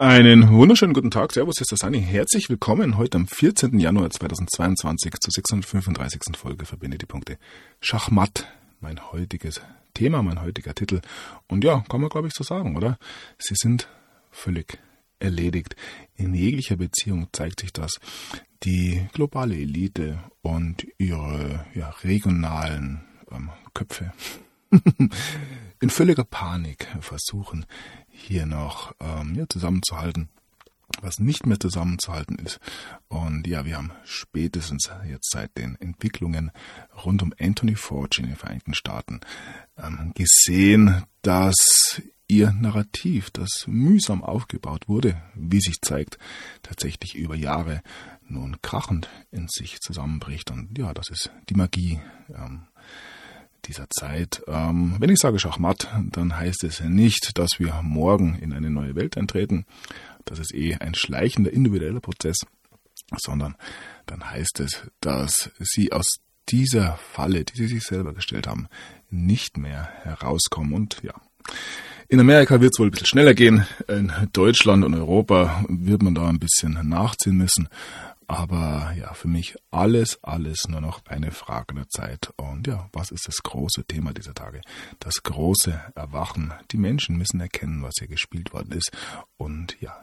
Einen wunderschönen guten Tag, Servus, hier ist der Sani. Herzlich willkommen heute am 14. Januar 2022 zur 635. Folge Verbinde die Punkte. Schachmatt, mein heutiges Thema, mein heutiger Titel. Und ja, kann man glaube ich so sagen, oder? Sie sind völlig erledigt. In jeglicher Beziehung zeigt sich das. Die globale Elite und ihre regionalen Köpfe in völliger Panik versuchen, hier noch zusammenzuhalten, was nicht mehr zusammenzuhalten ist. Und ja, wir haben spätestens jetzt seit den Entwicklungen rund um Anthony Fauci in den Vereinigten Staaten gesehen, dass ihr Narrativ, das mühsam aufgebaut wurde, wie sich zeigt, tatsächlich über Jahre nun krachend in sich zusammenbricht. Und ja, das ist die Magie dieser Zeit. Wenn ich sage Schachmatt, dann heißt es nicht, dass wir morgen in eine neue Welt eintreten. Das ist ein schleichender individueller Prozess, sondern dann heißt es, dass sie aus dieser Falle, die sie sich selber gestellt haben, nicht mehr herauskommen. Und ja, in Amerika wird es wohl ein bisschen schneller gehen. In Deutschland und Europa wird man da ein bisschen nachziehen müssen. Aber ja, für mich alles nur noch eine Frage der Zeit. Und ja, was ist das große Thema dieser Tage? Das große Erwachen. Die Menschen müssen erkennen, was hier gespielt worden ist. Und ja,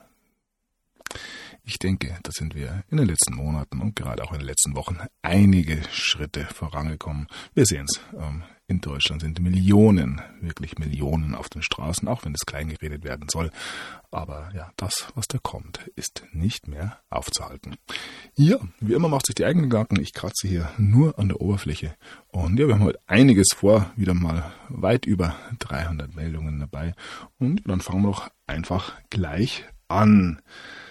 ich denke, da sind wir in den letzten Monaten und gerade auch in den letzten Wochen einige Schritte vorangekommen. Wir sehen es. In Deutschland sind Millionen, wirklich Millionen auf den Straßen, auch wenn es klein geredet werden soll. Aber ja, das, was da kommt, ist nicht mehr aufzuhalten. Ja, wie immer macht sich die eigenen Gedanken. Ich kratze hier nur an der Oberfläche. Und ja, wir haben heute einiges vor, wieder mal weit über 300 Meldungen dabei. Und dann fangen wir doch einfach gleich an.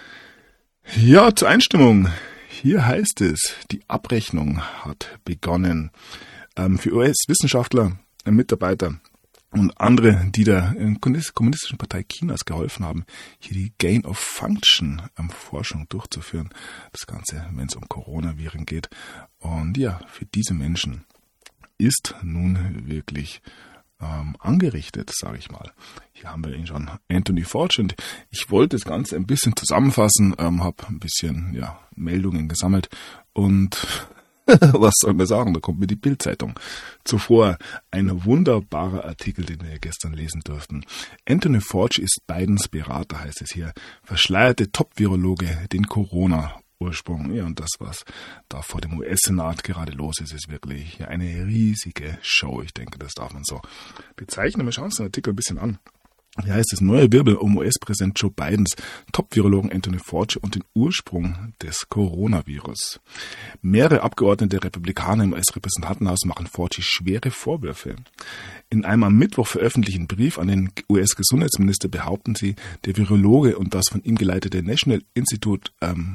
Ja, zur Einstimmung. Hier heißt es, die Abrechnung hat begonnen. Für US-Wissenschaftler, Mitarbeiter und andere, die der Kommunistischen Partei Chinas geholfen haben, hier die Gain-of-Function-Forschung durchzuführen. Das Ganze, wenn es um Coronaviren geht. Und ja, für diese Menschen ist nun wirklich angerichtet, sage ich mal. Hier haben wir ihn schon, Anthony Fauci. Und ich wollte das Ganze ein bisschen zusammenfassen, habe ein bisschen Meldungen gesammelt und was soll man sagen, da kommt mir die Bild-Zeitung zuvor. Ein wunderbarer Artikel, den wir gestern lesen durften. Anthony Fauci ist Bidens Berater, heißt es hier. Verschleierte Top-Virologe den Corona-Ursprung. Ja, und das, was da vor dem US-Senat gerade los ist, ist wirklich eine riesige Show. Ich denke, das darf man so bezeichnen. Wir schauen uns den Artikel ein bisschen an. Hier heißt es, neue Wirbel um US-Präsident Joe Bidens, Top-Virologen Anthony Fauci und den Ursprung des Coronavirus. Mehrere Abgeordnete Republikaner im US-Repräsentantenhaus machen Fauci schwere Vorwürfe. In einem am Mittwoch veröffentlichten Brief an den US-Gesundheitsminister behaupten sie, der Virologe und das von ihm geleitete Nationale Institut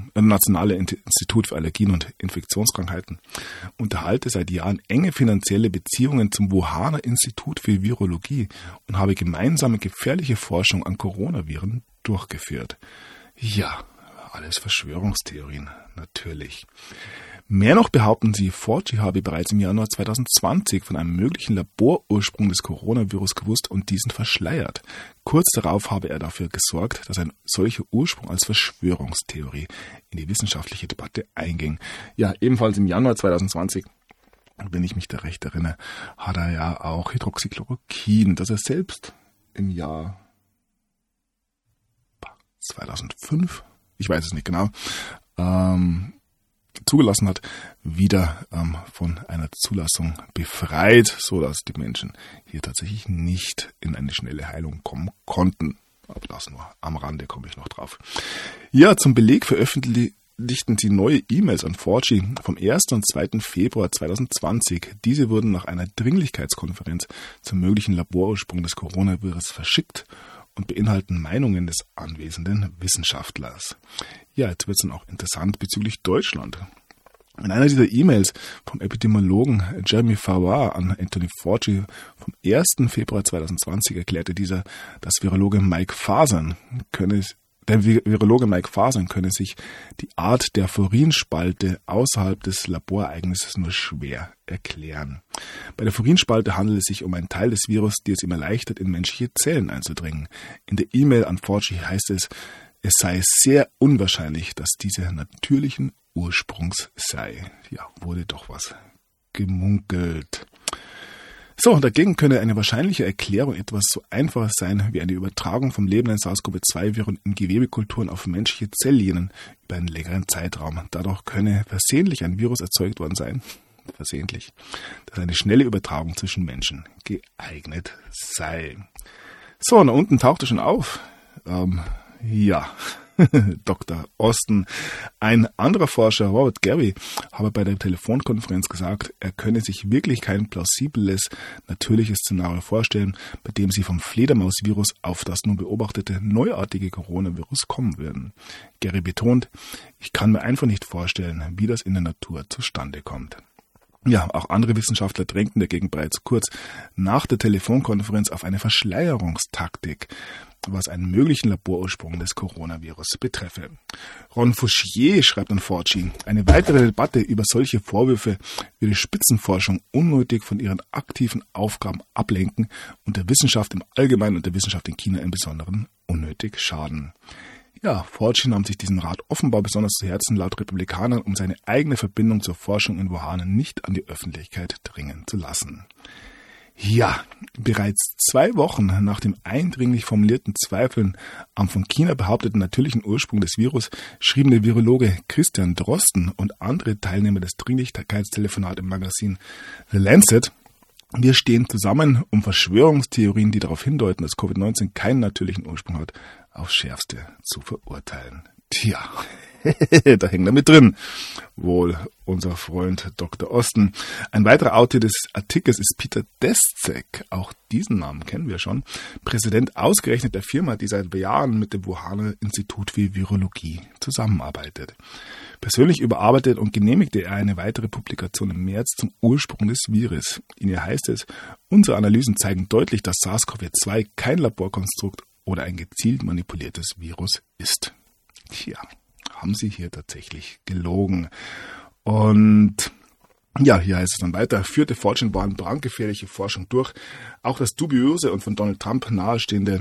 für Allergien und Infektionskrankheiten unterhalte seit Jahren enge finanzielle Beziehungen zum Wuhaner Institut für Virologie und habe gemeinsame gefährliche Forschung an Coronaviren durchgeführt. Ja, alles Verschwörungstheorien, natürlich. Mehr noch behaupten sie, Fauci habe bereits im Januar 2020 von einem möglichen Laborursprung des Coronavirus gewusst und diesen verschleiert. Kurz darauf habe er dafür gesorgt, dass ein solcher Ursprung als Verschwörungstheorie in die wissenschaftliche Debatte einging. Ja, ebenfalls im Januar 2020, wenn ich mich da recht erinnere, hat er ja auch Hydroxychloroquin, das er selbst im Jahr 2005, ich weiß es nicht genau, zugelassen hat, wieder von einer Zulassung befreit, so dass die Menschen hier tatsächlich nicht in eine schnelle Heilung kommen konnten. Aber das nur am Rande, komme ich noch drauf. Ja, zum Beleg veröffentlichten sie neue E-Mails an Fauci vom 1. und 2. Februar 2020. Diese wurden nach einer Dringlichkeitskonferenz zum möglichen Laborursprung des Coronavirus verschickt und beinhalten Meinungen des anwesenden Wissenschaftlers. Ja, jetzt wird es dann auch interessant bezüglich Deutschland. In einer dieser E-Mails vom Epidemiologen Jeremy Farrar an Anthony Fauci vom 1. Februar 2020 erklärte dieser, dass der Virologe Mike Fasern könne sich die Art der Furinspalte außerhalb des Laborereignisses nur schwer erklären. Bei der Furinspalte handelt es sich um einen Teil des Virus, die es ihm erleichtert, in menschliche Zellen einzudringen. In der E-Mail an Fauci heißt es, es sei sehr unwahrscheinlich, dass diese natürlichen Ursprungs sei. Ja, wurde doch was gemunkelt. So, dagegen könne eine wahrscheinliche Erklärung etwas so Einfaches sein wie eine Übertragung vom lebenden SARS-CoV-2-Viren in Gewebekulturen auf menschliche Zelllinien über einen längeren Zeitraum. Dadurch könne versehentlich ein Virus erzeugt worden sein, dass eine schnelle Übertragung zwischen Menschen geeignet sei. So, und da unten tauchte schon auf. Dr. Osten. Ein anderer Forscher, Robert Garry, habe bei der Telefonkonferenz gesagt, er könne sich wirklich kein plausibles, natürliches Szenario vorstellen, bei dem sie vom Fledermausvirus auf das nun beobachtete neuartige Coronavirus kommen würden. Garry betont, ich kann mir einfach nicht vorstellen, wie das in der Natur zustande kommt. Ja, auch andere Wissenschaftler drängten dagegen bereits kurz nach der Telefonkonferenz auf eine Verschleierungstaktik, was einen möglichen Laborursprung des Coronavirus betreffe. Ron Fouchier schreibt an Fauci, eine weitere Debatte über solche Vorwürfe würde Spitzenforschung unnötig von ihren aktiven Aufgaben ablenken und der Wissenschaft im Allgemeinen und der Wissenschaft in China im Besonderen unnötig schaden. Ja, Fauci nahm sich diesen Rat offenbar besonders zu Herzen laut Republikanern, um seine eigene Verbindung zur Forschung in Wuhan nicht an die Öffentlichkeit dringen zu lassen. Ja, bereits 2 Wochen nach dem eindringlich formulierten Zweifeln am von China behaupteten natürlichen Ursprung des Virus schrieben der Virologe Christian Drosten und andere Teilnehmer des Dringlichkeitstelefonats im Magazin The Lancet: Wir stehen zusammen, um Verschwörungstheorien, die darauf hindeuten, dass Covid-19 keinen natürlichen Ursprung hat, aufs Schärfste zu verurteilen. Tja, da hängt er mit drin. Wohl unser Freund Dr. Osten. Ein weiterer Autor des Artikels ist Peter Deszek. Auch diesen Namen kennen wir schon. Präsident ausgerechnet der Firma, die seit Jahren mit dem Wuhaner Institut für Virologie zusammenarbeitet. Persönlich überarbeitet und genehmigte er eine weitere Publikation im März zum Ursprung des Virus. In ihr heißt es, unsere Analysen zeigen deutlich, dass SARS-CoV-2 kein Laborkonstrukt oder ein gezielt manipuliertes Virus ist. Tja, haben sie hier tatsächlich gelogen. Und ja, hier heißt es dann weiter, führte Fortune-Bahn brandgefährliche Forschung durch. Auch das dubiose und von Donald Trump nahestehende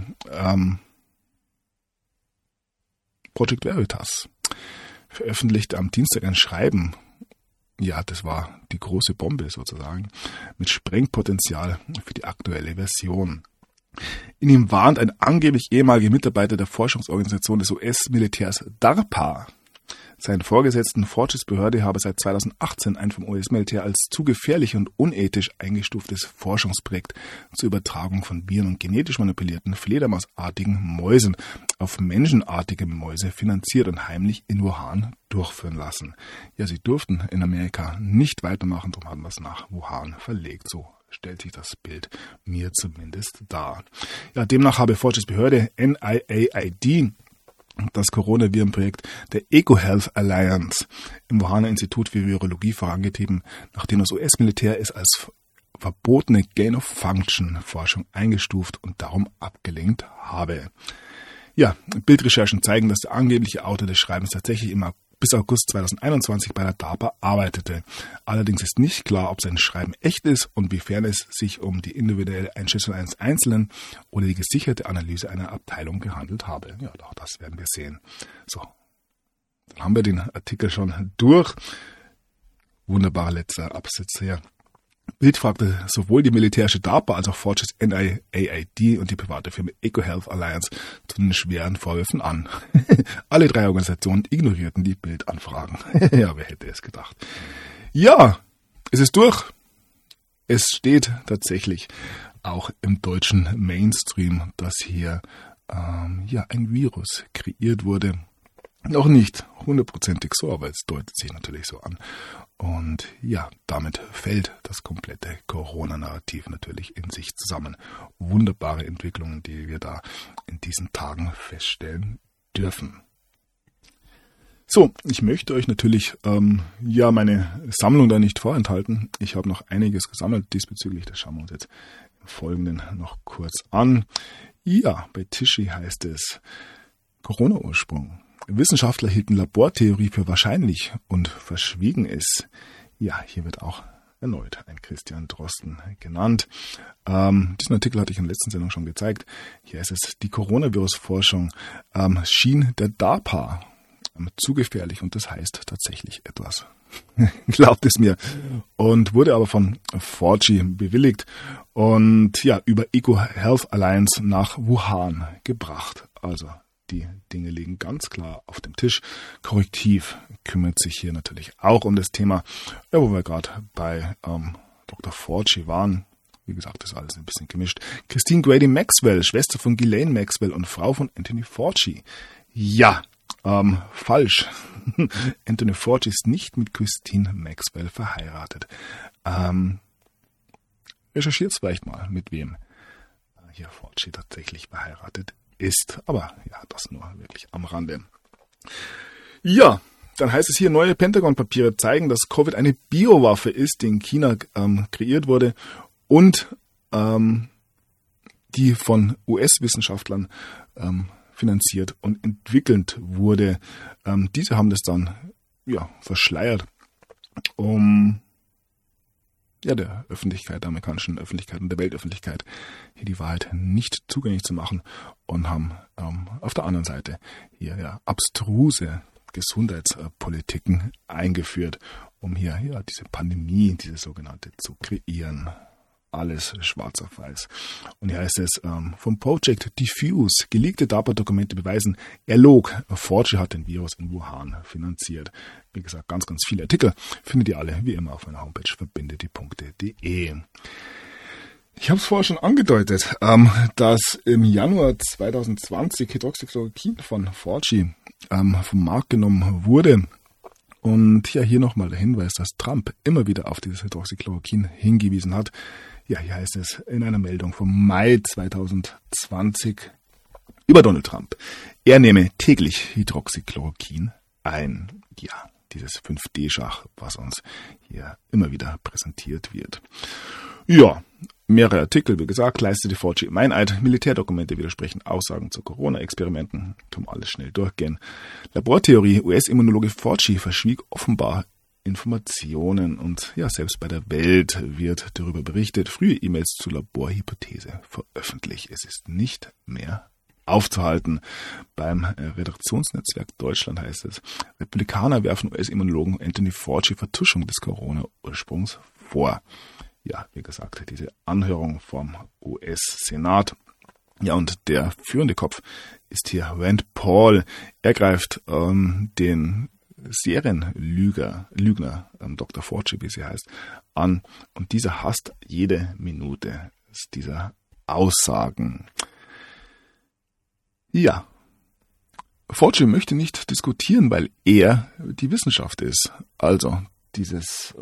Project Veritas veröffentlichte am Dienstag ein Schreiben. Ja, das war die große Bombe sozusagen, mit Sprengpotenzial für die aktuelle Version. In ihm warnt ein angeblich ehemaliger Mitarbeiter der Forschungsorganisation des US-Militärs DARPA. Seinen Vorgesetzten Faucis Behörde habe seit 2018 ein vom US-Militär als zu gefährlich und unethisch eingestuftes Forschungsprojekt zur Übertragung von Viren und genetisch manipulierten Fledermausartigen Mäusen auf menschenartige Mäuse finanziert und heimlich in Wuhan durchführen lassen. Ja, sie durften in Amerika nicht weitermachen, darum haben wir es nach Wuhan verlegt. So stellt sich das Bild mir zumindest dar. Ja, demnach habe Faucis Behörde NIAID das Coronavirenprojekt der EcoHealth Alliance im Wuhaner Institut für Virologie vorangetrieben, nachdem das US-Militär es als verbotene Gain-of-Function-Forschung eingestuft und darum abgelehnt habe. Ja, Bildrecherchen zeigen, dass der angebliche Autor des Schreibens tatsächlich bis August 2021 bei der DARPA arbeitete. Allerdings ist nicht klar, ob sein Schreiben echt ist und wiefern es sich um die individuelle Einschätzung eines Einzelnen oder die gesicherte Analyse einer Abteilung gehandelt habe. Ja, auch das werden wir sehen. So, dann haben wir den Artikel schon durch. Wunderbarer letzter Absatz hier. Bild fragte sowohl die militärische DARPA als auch Faucis NIAID und die private Firma EcoHealth Alliance zu den schweren Vorwürfen an. Alle 3 Organisationen ignorierten die Bildanfragen. Ja, wer hätte es gedacht. Ja, es ist durch. Es steht tatsächlich auch im deutschen Mainstream, dass hier ein Virus kreiert wurde. Noch nicht 100%ig so, aber es deutet sich natürlich so an. Und ja, damit fällt das komplette Corona-Narrativ natürlich in sich zusammen. Wunderbare Entwicklungen, die wir da in diesen Tagen feststellen dürfen. So, ich möchte euch natürlich meine Sammlung da nicht vorenthalten. Ich habe noch einiges gesammelt diesbezüglich. Das schauen wir uns jetzt im Folgenden noch kurz an. Ja, bei Tischi heißt es Corona-Ursprung. Wissenschaftler hielten Labortheorie für wahrscheinlich und verschwiegen es. Ja, hier wird auch erneut ein Christian Drosten genannt. Diesen Artikel hatte ich in der letzten Sendung schon gezeigt. Hier ist es: Die Coronavirus-Forschung schien der DARPA zu gefährlich, und das heißt tatsächlich etwas. Glaubt es mir. Und wurde aber von Fauci bewilligt und ja, über EcoHealth Alliance nach Wuhan gebracht. Also die Dinge liegen ganz klar auf dem Tisch. Korrektiv kümmert sich hier natürlich auch um das Thema, wo wir gerade bei Dr. Fauci waren. Wie gesagt, das ist alles ein bisschen gemischt. Christine Grady Maxwell, Schwester von Ghislaine Maxwell und Frau von Anthony Fauci. Ja, falsch. Anthony Fauci ist nicht mit Christine Maxwell verheiratet. Recherchiert vielleicht mal, mit wem hier Fauci tatsächlich verheiratet ist. Aber ja, das nur wirklich am Rande. Ja, dann heißt es hier, neue Pentagon-Papiere zeigen, dass Covid eine Biowaffe ist, die in China kreiert wurde und die von US-Wissenschaftlern finanziert und entwickelt wurde. Diese haben das dann verschleiert, um der Öffentlichkeit, der amerikanischen Öffentlichkeit und der Weltöffentlichkeit hier die Wahrheit nicht zugänglich zu machen, und haben auf der anderen Seite hier abstruse Gesundheitspolitiken eingeführt, um hier diese Pandemie, diese sogenannte, zu kreieren. Alles schwarz auf weiß. Und hier heißt es vom Project Diffuse: Geleakte DARPA-Dokumente beweisen, er log. Fauci hat den Virus in Wuhan finanziert. Wie gesagt, ganz, ganz viele Artikel findet ihr alle wie immer auf meiner Homepage verbindetdie.de. Ich habe es vorher schon angedeutet, dass im Januar 2020 Hydroxychloroquin von Fauci vom Markt genommen wurde. Und ja, hier nochmal der Hinweis, dass Trump immer wieder auf dieses Hydroxychloroquin hingewiesen hat. Ja, hier heißt es in einer Meldung vom Mai 2020 über Donald Trump: Er nehme täglich Hydroxychloroquin ein. Ja, dieses 5D-Schach, was uns hier immer wieder präsentiert wird. Ja, mehrere Artikel, wie gesagt, leistete Fauci Meineid. Militärdokumente widersprechen Aussagen zu Corona-Experimenten. Tun wir alles schnell durchgehen. Labortheorie: US-Immunologe Fauci verschwieg offenbar Informationen, und ja, selbst bei der Welt wird darüber berichtet. Frühe E-Mails zur Laborhypothese veröffentlicht. Es ist nicht mehr aufzuhalten. Beim Redaktionsnetzwerk Deutschland heißt es: Republikaner werfen US-Immunologen Anthony Fauci Vertuschung des Corona-Ursprungs vor. Ja, wie gesagt, diese Anhörung vom US-Senat. Ja, und der führende Kopf ist hier Rand Paul. Er greift den Serienlügner, Dr. Fauci, wie sie heißt, an. Und dieser hasst jede Minute dieser Aussagen. Ja, Fauci möchte nicht diskutieren, weil er die Wissenschaft ist. Also dieses,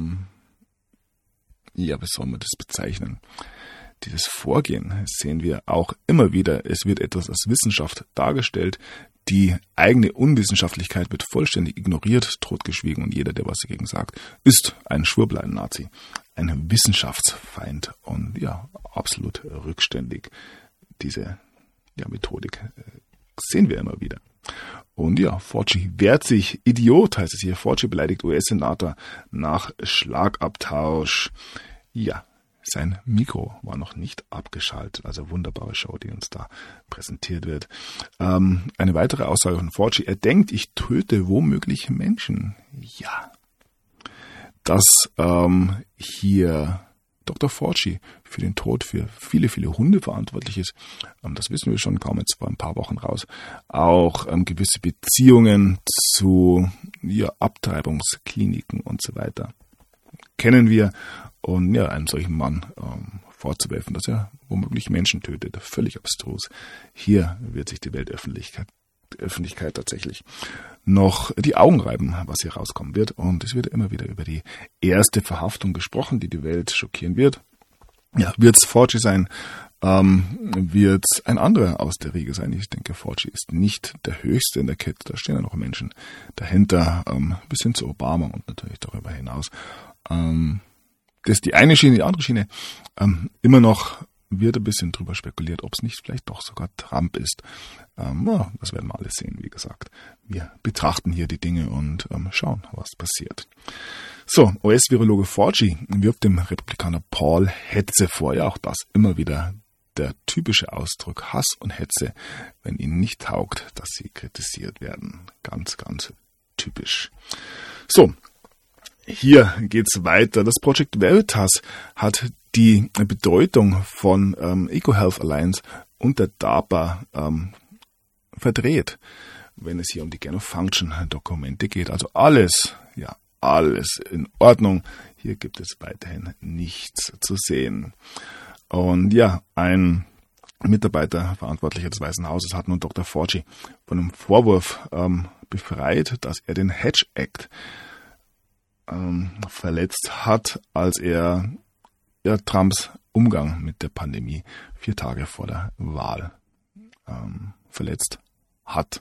wie soll man das bezeichnen? Dieses Vorgehen sehen wir auch immer wieder. Es wird etwas als Wissenschaft dargestellt. Die eigene Unwissenschaftlichkeit wird vollständig ignoriert, totgeschwiegen, und jeder, der was dagegen sagt, ist ein Schwurbler, ein Nazi, ein Wissenschaftsfeind und ja, absolut rückständig. Diese Methodik sehen wir immer wieder. Und ja, Fauci wehrt sich. Idiot heißt es hier. Fauci beleidigt US-Senator nach Schlagabtausch. Ja, sein Mikro war noch nicht abgeschaltet. Also wunderbare Show, die uns da präsentiert wird. Eine weitere Aussage von Fauci: Er denkt, ich töte womöglich Menschen. Ja, dass hier Dr. Fauci für den Tod für viele, viele Hunde verantwortlich ist, das wissen wir schon, kaum jetzt vor ein paar Wochen raus. Auch gewisse Beziehungen zu Abtreibungskliniken und so weiter kennen wir. Und ja, einem solchen Mann vorzuwerfen, dass er womöglich Menschen tötet, völlig abstrus. Hier wird sich die Weltöffentlichkeit tatsächlich noch die Augen reiben, was hier rauskommen wird. Und es wird immer wieder über die erste Verhaftung gesprochen, die die Welt schockieren wird. Ja, wird es Fauci sein, wird es ein anderer aus der Riege sein. Ich denke, Fauci ist nicht der Höchste in der Kette. Da stehen ja noch Menschen dahinter, bis hin zu Obama und natürlich darüber hinaus. Das ist die eine Schiene, die andere Schiene. Immer noch wird ein bisschen drüber spekuliert, ob es nicht vielleicht doch sogar Trump ist. Das werden wir alles sehen, wie gesagt. Wir betrachten hier die Dinge und schauen, was passiert. So, US-Virologe Fauci wirft dem Republikaner Paul Hetze vor. Ja, auch das immer wieder der typische Ausdruck Hass und Hetze, wenn ihnen nicht taugt, dass sie kritisiert werden. Ganz, ganz typisch. So, hier geht's weiter. Das Project Veritas hat die Bedeutung von EcoHealth Alliance und der DARPA verdreht, wenn es hier um die Gain-of-Function-Dokumente geht. Also alles in Ordnung. Hier gibt es weiterhin nichts zu sehen. Und ja, ein Mitarbeiter, Verantwortlicher des Weißen Hauses, hat nun Dr. Fauci von einem Vorwurf befreit, dass er den Hedge Act verletzt hat, als er Trumps Umgang mit der Pandemie 4 Tage vor der Wahl verletzt hat.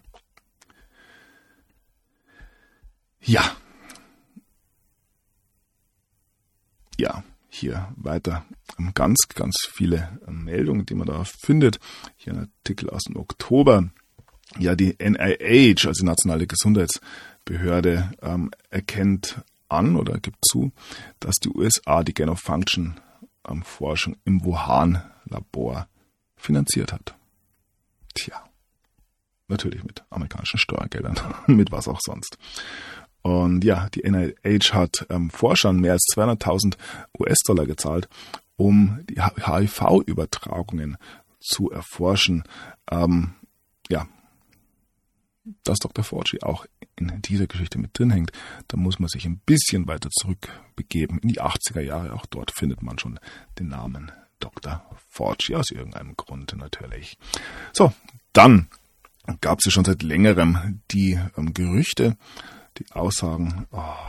Ja, hier weiter ganz, ganz viele Meldungen, die man da findet. Hier ein Artikel aus dem Oktober. Ja, die NIH, also die Nationale Gesundheitsbehörde, erkennt an oder gibt zu, dass die USA die Gain-of-Function-Forschung im Wuhan-Labor finanziert hat. Tja, natürlich mit amerikanischen Steuergeldern, mit was auch sonst. Und ja, die NIH hat Forschern mehr als 200.000 US-Dollar gezahlt, um die HIV-Übertragungen zu erforschen. Dass Dr. Fauci auch in dieser Geschichte mit drin hängt, da muss man sich ein bisschen weiter zurückbegeben in die 80er Jahre. Auch dort findet man schon den Namen Dr. Fauci, aus irgendeinem Grund natürlich. So, dann gab es ja schon seit längerem die Gerüchte, die Aussagen,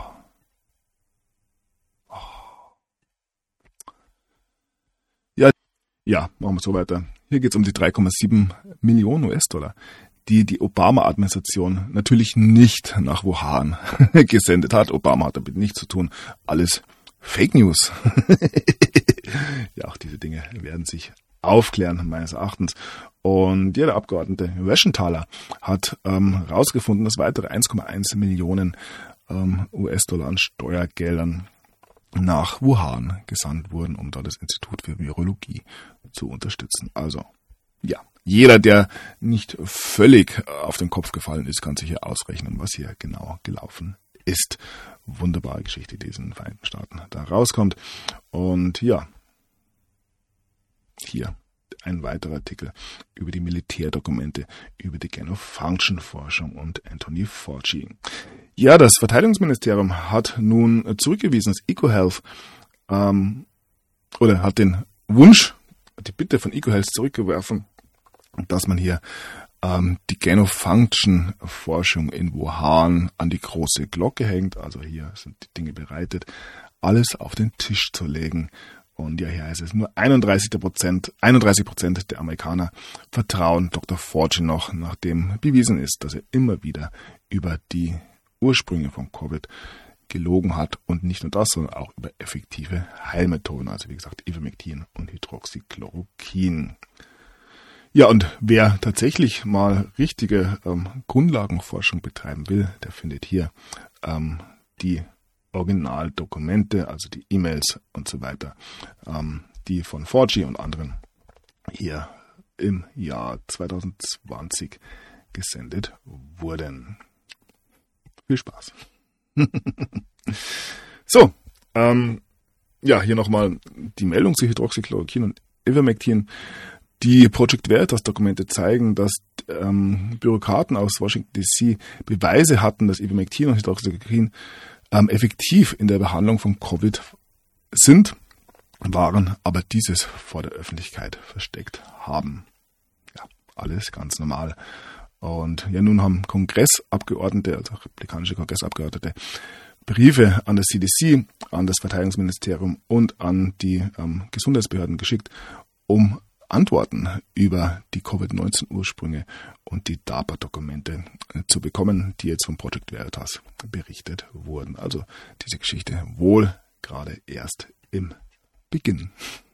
Ja, machen wir so weiter. Hier geht es um die 3,7 Millionen US-Dollar, die Obama-Administration natürlich nicht nach Wuhan gesendet hat. Obama hat damit nichts zu tun. Alles Fake News. Ja, auch diese Dinge werden sich aufklären, meines Erachtens. Und ja, der Abgeordnete Reschenthaler hat herausgefunden, dass weitere 1,1 Millionen US-Dollar an Steuergeldern nach Wuhan gesandt wurden, um da das Institut für Virologie zu unterstützen. Also, ja, jeder, der nicht völlig auf den Kopf gefallen ist, kann sich hier ausrechnen, was hier genau gelaufen ist. Wunderbare Geschichte, die in den Vereinigten Staaten da rauskommt. Und ja, hier ein weiterer Artikel über die Militärdokumente, über die Gain-of-Function-Forschung und Anthony Fauci. Ja, das Verteidigungsministerium hat nun zurückgewiesen, dass EcoHealth oder hat den Wunsch, die Bitte von EcoHealth zurückgeworfen, dass man hier die Gain-of-Function-Forschung in Wuhan an die große Glocke hängt. Also hier sind die Dinge bereitet, alles auf den Tisch zu legen. Und ja, hier heißt es, nur 31% der Amerikaner vertrauen Dr. Fauci noch, nachdem bewiesen ist, dass er immer wieder über die Ursprünge von Covid gelogen hat und nicht nur das, sondern auch über effektive Heilmethoden, also wie gesagt Ivermectin und Hydroxychloroquin. Ja, und wer tatsächlich mal richtige Grundlagenforschung betreiben will, der findet hier die Originaldokumente, also die E-Mails und so weiter, die von Fauci und anderen hier im Jahr 2020 gesendet wurden. Viel Spaß. So, hier nochmal die Meldung zu Hydroxychloroquin und Ivermectin. Die Project Veritas-Dokumente zeigen, dass Bürokraten aus Washington D.C. Beweise hatten, dass Ivermectin und Hydroxychloroquin effektiv in der Behandlung von Covid waren, aber dieses vor der Öffentlichkeit versteckt haben. Ja, alles ganz normal. Und ja, nun haben Kongressabgeordnete, also republikanische Kongressabgeordnete, Briefe an das CDC, an das Verteidigungsministerium und an die Gesundheitsbehörden geschickt, um Antworten über die Covid-19-Ursprünge und die DARPA-Dokumente zu bekommen, die jetzt von Project Veritas berichtet wurden. Also diese Geschichte wohl gerade erst im Beginn.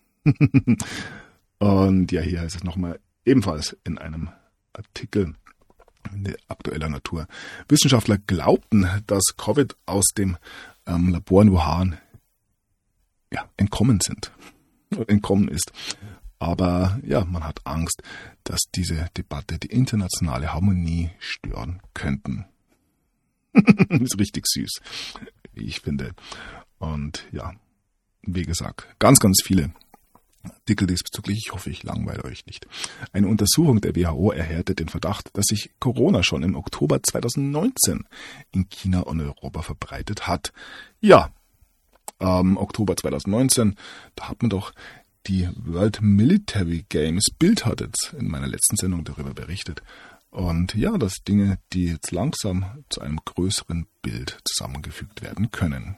Und ja, hier heißt es nochmal ebenfalls in einem Artikel aktueller Natur. Wissenschaftler glaubten, dass Covid aus dem Labor in Wuhan entkommen ist. Aber ja, man hat Angst, dass diese Debatte die internationale Harmonie stören könnten. Ist richtig süß, wie ich finde. Und ja, wie gesagt, ganz, ganz viele Artikel diesbezüglich. Ich hoffe, ich langweile euch nicht. Eine Untersuchung der WHO erhärtet den Verdacht, dass sich Corona schon im Oktober 2019 in China und Europa verbreitet hat. Ja, Oktober 2019, da hat man doch die World Military Games, Bild hat jetzt in meiner letzten Sendung darüber berichtet. Und ja, dass Dinge, die jetzt langsam zu einem größeren Bild zusammengefügt werden können.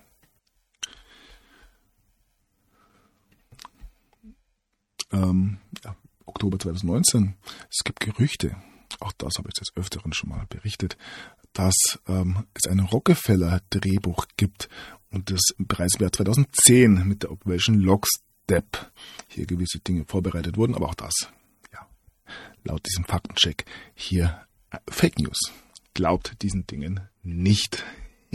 Oktober 2019, es gibt Gerüchte, auch das habe ich des Öfteren schon mal berichtet, dass es ein Rockefeller-Drehbuch gibt und das bereits im Jahr 2010 mit der Operation Lockstep hier gewisse Dinge vorbereitet wurden, aber auch das, ja, laut diesem Faktencheck hier Fake News. Glaubt diesen Dingen nicht.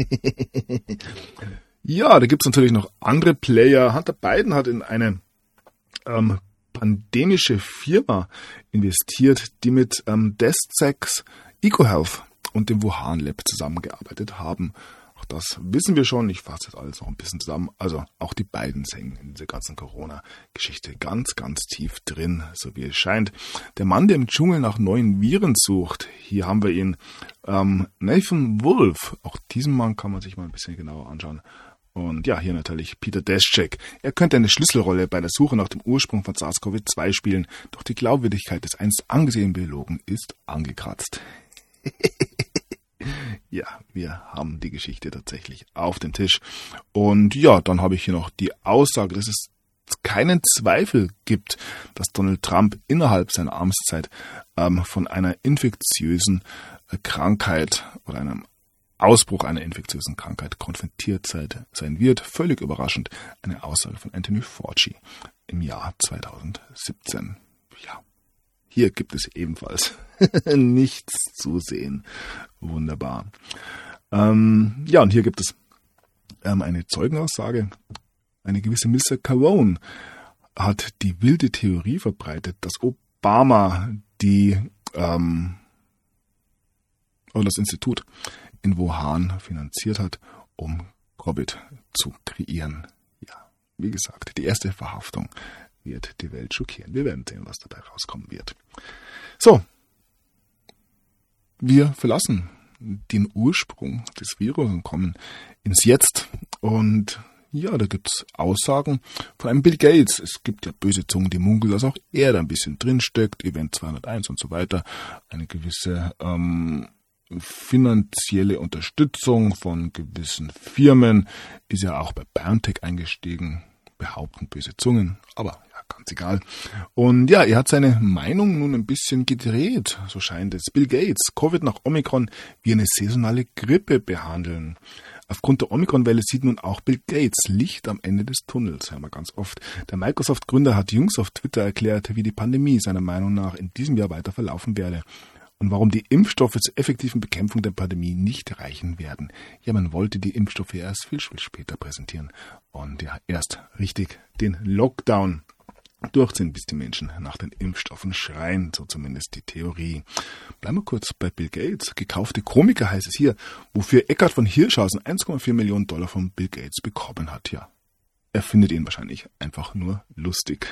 Ja, da gibt es natürlich noch andere Player. Hunter Biden hat in eine pandemische Firma investiert, die mit DeskSex, EcoHealth und dem Wuhan Lab zusammengearbeitet haben. Auch das wissen wir schon. Ich fasse jetzt alles noch ein bisschen zusammen. Also auch die beiden hängen in dieser ganzen Corona-Geschichte ganz, ganz tief drin, so wie es scheint. Der Mann, der im Dschungel nach neuen Viren sucht, hier haben wir ihn, Nathan Wolf. Auch diesen Mann kann man sich mal ein bisschen genauer anschauen. Und ja, hier natürlich Peter Daszak. Er könnte eine Schlüsselrolle bei der Suche nach dem Ursprung von SARS-CoV-2 spielen, doch die Glaubwürdigkeit des einst angesehenen Biologen ist angekratzt. Ja, wir haben die Geschichte tatsächlich auf dem Tisch. Und ja, dann habe ich hier noch die Aussage, dass es keinen Zweifel gibt, dass Donald Trump innerhalb seiner Amtszeit von einer infektiösen Krankheit oder einem Ausbruch einer infektiösen Krankheit konfrontiert sein wird. Völlig überraschend eine Aussage von Anthony Fauci im Jahr 2017. Ja, hier gibt es ebenfalls nichts zu sehen. Wunderbar. Ja, und hier gibt es eine Zeugenaussage. Eine gewisse Mr. Carone hat die wilde Theorie verbreitet, dass Obama oder das Institut in Wuhan finanziert hat, um Covid zu kreieren. Ja, wie gesagt, die erste Verhaftung wird die Welt schockieren. Wir werden sehen, was dabei rauskommen wird. So, wir verlassen den Ursprung des Virus und kommen ins Jetzt. Und ja, da gibt es Aussagen von einem Bill Gates. Es gibt ja böse Zungen, die munkeln, dass auch er da ein bisschen drinsteckt, Event 201 und so weiter. Eine gewisse finanzielle Unterstützung von gewissen Firmen ist ja auch bei BioNTech eingestiegen, behaupten böse Zungen, aber ja, ganz egal. Und ja, er hat seine Meinung nun ein bisschen gedreht, so scheint es. Bill Gates, Covid nach Omikron wie eine saisonale Grippe behandeln. Aufgrund der Omikron-Welle sieht nun auch Bill Gates Licht am Ende des Tunnels, hören wir ganz oft. Der Microsoft-Gründer hat jüngst auf Twitter erklärt, wie die Pandemie seiner Meinung nach in diesem Jahr weiter verlaufen werde. Und warum die Impfstoffe zur effektiven Bekämpfung der Pandemie nicht reichen werden. Ja, man wollte die Impfstoffe erst viel später präsentieren und ja, erst richtig den Lockdown durchziehen, bis die Menschen nach den Impfstoffen schreien, so zumindest die Theorie. Bleiben wir kurz bei Bill Gates. Gekaufte Komiker heißt es hier, wofür Eckhard von Hirschhausen 1,4 Millionen $ von Bill Gates bekommen hat. Ja, er findet ihn wahrscheinlich einfach nur lustig.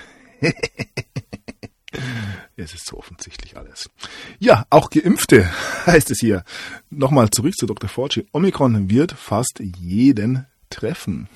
Es ist so offensichtlich alles. Ja, auch Geimpfte heißt es hier. Nochmal zurück zu Dr. Fauci. Omikron wird fast jeden treffen.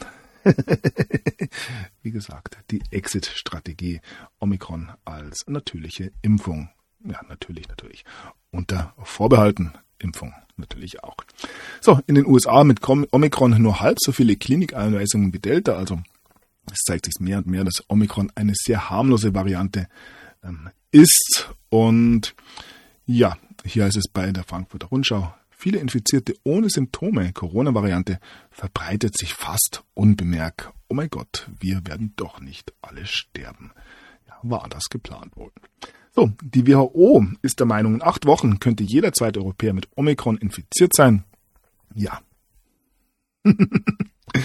Wie gesagt, die Exit-Strategie Omikron als natürliche Impfung. Ja, natürlich. Unter Vorbehalten Impfung natürlich auch. So, in den USA mit Omikron nur halb so viele Klinikeinweisungen wie Delta. Also es zeigt sich mehr und mehr, dass Omikron eine sehr harmlose Variante ist. Und ja, hier heißt es bei der Frankfurter Rundschau, viele Infizierte ohne Symptome, Corona-Variante, verbreitet sich fast unbemerkt. Oh mein Gott, wir werden doch nicht alle sterben. Ja, war das geplant wohl. So, die WHO ist der Meinung, in 8 Wochen könnte jeder zweite Europäer mit Omikron infiziert sein. Ja.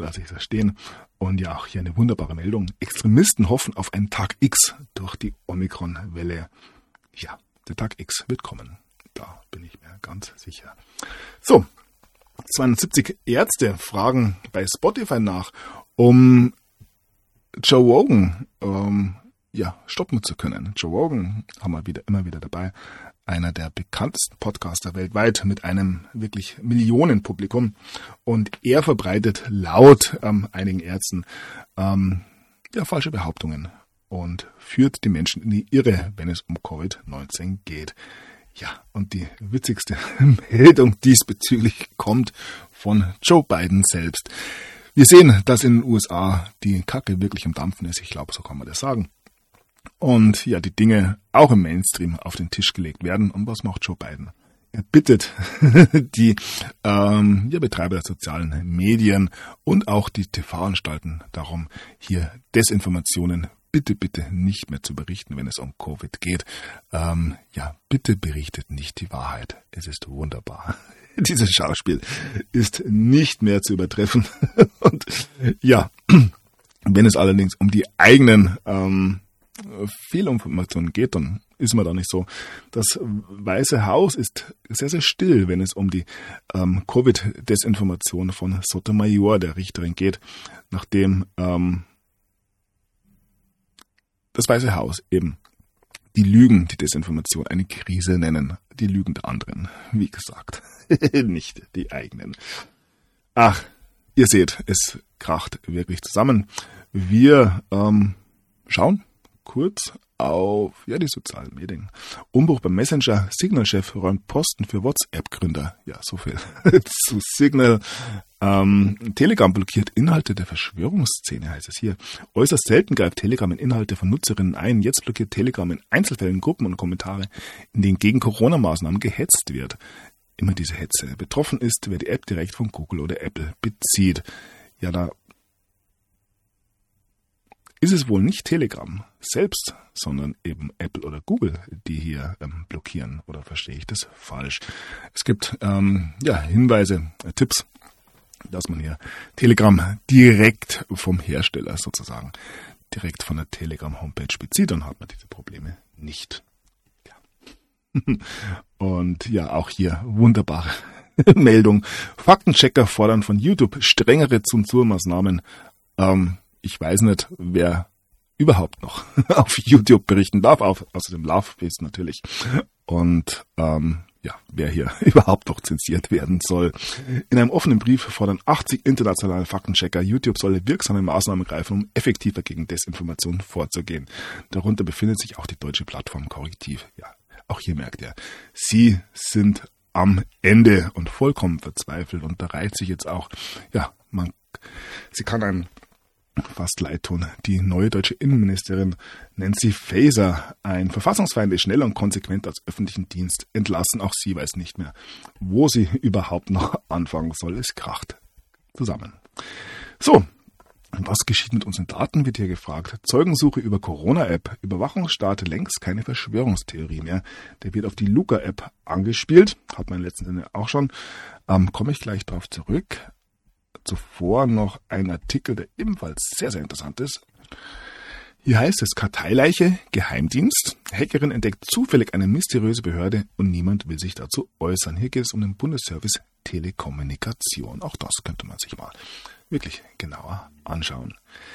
lasse ich das stehen. Und ja, auch hier eine wunderbare Meldung. Extremisten hoffen auf einen Tag X durch die Omikron-Welle. Ja, der Tag X wird kommen. Da bin ich mir ganz sicher. So, 270 Ärzte fragen bei Spotify nach, um Joe Rogan stoppen zu können. Joe Rogan haben wir immer wieder dabei. Einer der bekanntesten Podcaster weltweit mit einem wirklich Millionenpublikum. Und er verbreitet laut einigen Ärzten falsche Behauptungen und führt die Menschen in die Irre, wenn es um Covid-19 geht. Ja, und die witzigste Meldung diesbezüglich kommt von Joe Biden selbst. Wir sehen, dass in den USA die Kacke wirklich am Dampfen ist. Ich glaube, so kann man das sagen. Und ja, die Dinge auch im Mainstream auf den Tisch gelegt werden. Und was macht Joe Biden? Er bittet die Betreiber der sozialen Medien und auch die TV-Anstalten darum, hier Desinformationen bitte nicht mehr zu berichten, wenn es um Covid geht. Bitte berichtet nicht die Wahrheit. Es ist wunderbar. Dieses Schauspiel ist nicht mehr zu übertreffen. Und ja, wenn es allerdings um die eigenen Fehlinformationen geht, dann ist man da nicht so. Das Weiße Haus ist sehr, sehr still, wenn es um die Covid-Desinformation von Sotomayor, der Richterin, geht, nachdem das Weiße Haus eben die Lügen, die Desinformation eine Krise nennen. Die Lügen der anderen, wie gesagt, nicht die eigenen. Ach, ihr seht, es kracht wirklich zusammen. Wir schauen kurz auf die sozialen Medien. Umbruch beim Messenger. Signal-Chef räumt Posten für WhatsApp-Gründer. Ja, so viel zu Signal. Telegram blockiert Inhalte der Verschwörungsszene, heißt es hier. Äußerst selten greift Telegram in Inhalte von Nutzerinnen ein. Jetzt blockiert Telegram in Einzelfällen Gruppen und Kommentare, in denen gegen Corona-Maßnahmen gehetzt wird. Immer diese Hetze. Betroffen ist, wer die App direkt von Google oder Apple bezieht. Ja, da ist es wohl nicht Telegram selbst, sondern eben Apple oder Google, die hier blockieren. Oder verstehe ich das falsch? Es gibt Hinweise, Tipps, dass man hier Telegram direkt vom Hersteller sozusagen, direkt von der Telegram-Homepage bezieht, dann hat man diese Probleme nicht. Ja. Und ja, auch hier wunderbare Meldung. Faktenchecker fordern von YouTube strengere Zensurmaßnahmen. Ich weiß nicht, wer überhaupt noch auf YouTube berichten darf, außer dem Love-Face natürlich. Und wer hier überhaupt noch zensiert werden soll. In einem offenen Brief fordern 80 internationale Faktenchecker, YouTube solle wirksame Maßnahmen greifen, um effektiver gegen Desinformation vorzugehen. Darunter befindet sich auch die deutsche Plattform Korrektiv. Ja, auch hier merkt ihr, sie sind am Ende und vollkommen verzweifelt und da reiht sich jetzt auch, sie kann einen fast leid tun. Die neue deutsche Innenministerin Nancy Faeser, ein Verfassungsfeind, ist schnell und konsequent aus öffentlichen Dienst entlassen. Auch sie weiß nicht mehr, wo sie überhaupt noch anfangen soll. Es kracht zusammen. So, was geschieht mit unseren Daten, wird hier gefragt. Zeugensuche über Corona-App. Überwachungsstaat längst keine Verschwörungstheorie mehr. Der wird auf die Luca-App angespielt. Hat man letzten Endes auch schon. Komme ich gleich drauf zurück. Zuvor noch ein Artikel, der ebenfalls sehr, sehr interessant ist. Hier heißt es, Karteileiche, Geheimdienst. Hackerin entdeckt zufällig eine mysteriöse Behörde und niemand will sich dazu äußern. Hier geht es um den Bundesservice Telekommunikation. Auch das könnte man sich mal wirklich genauer anschauen.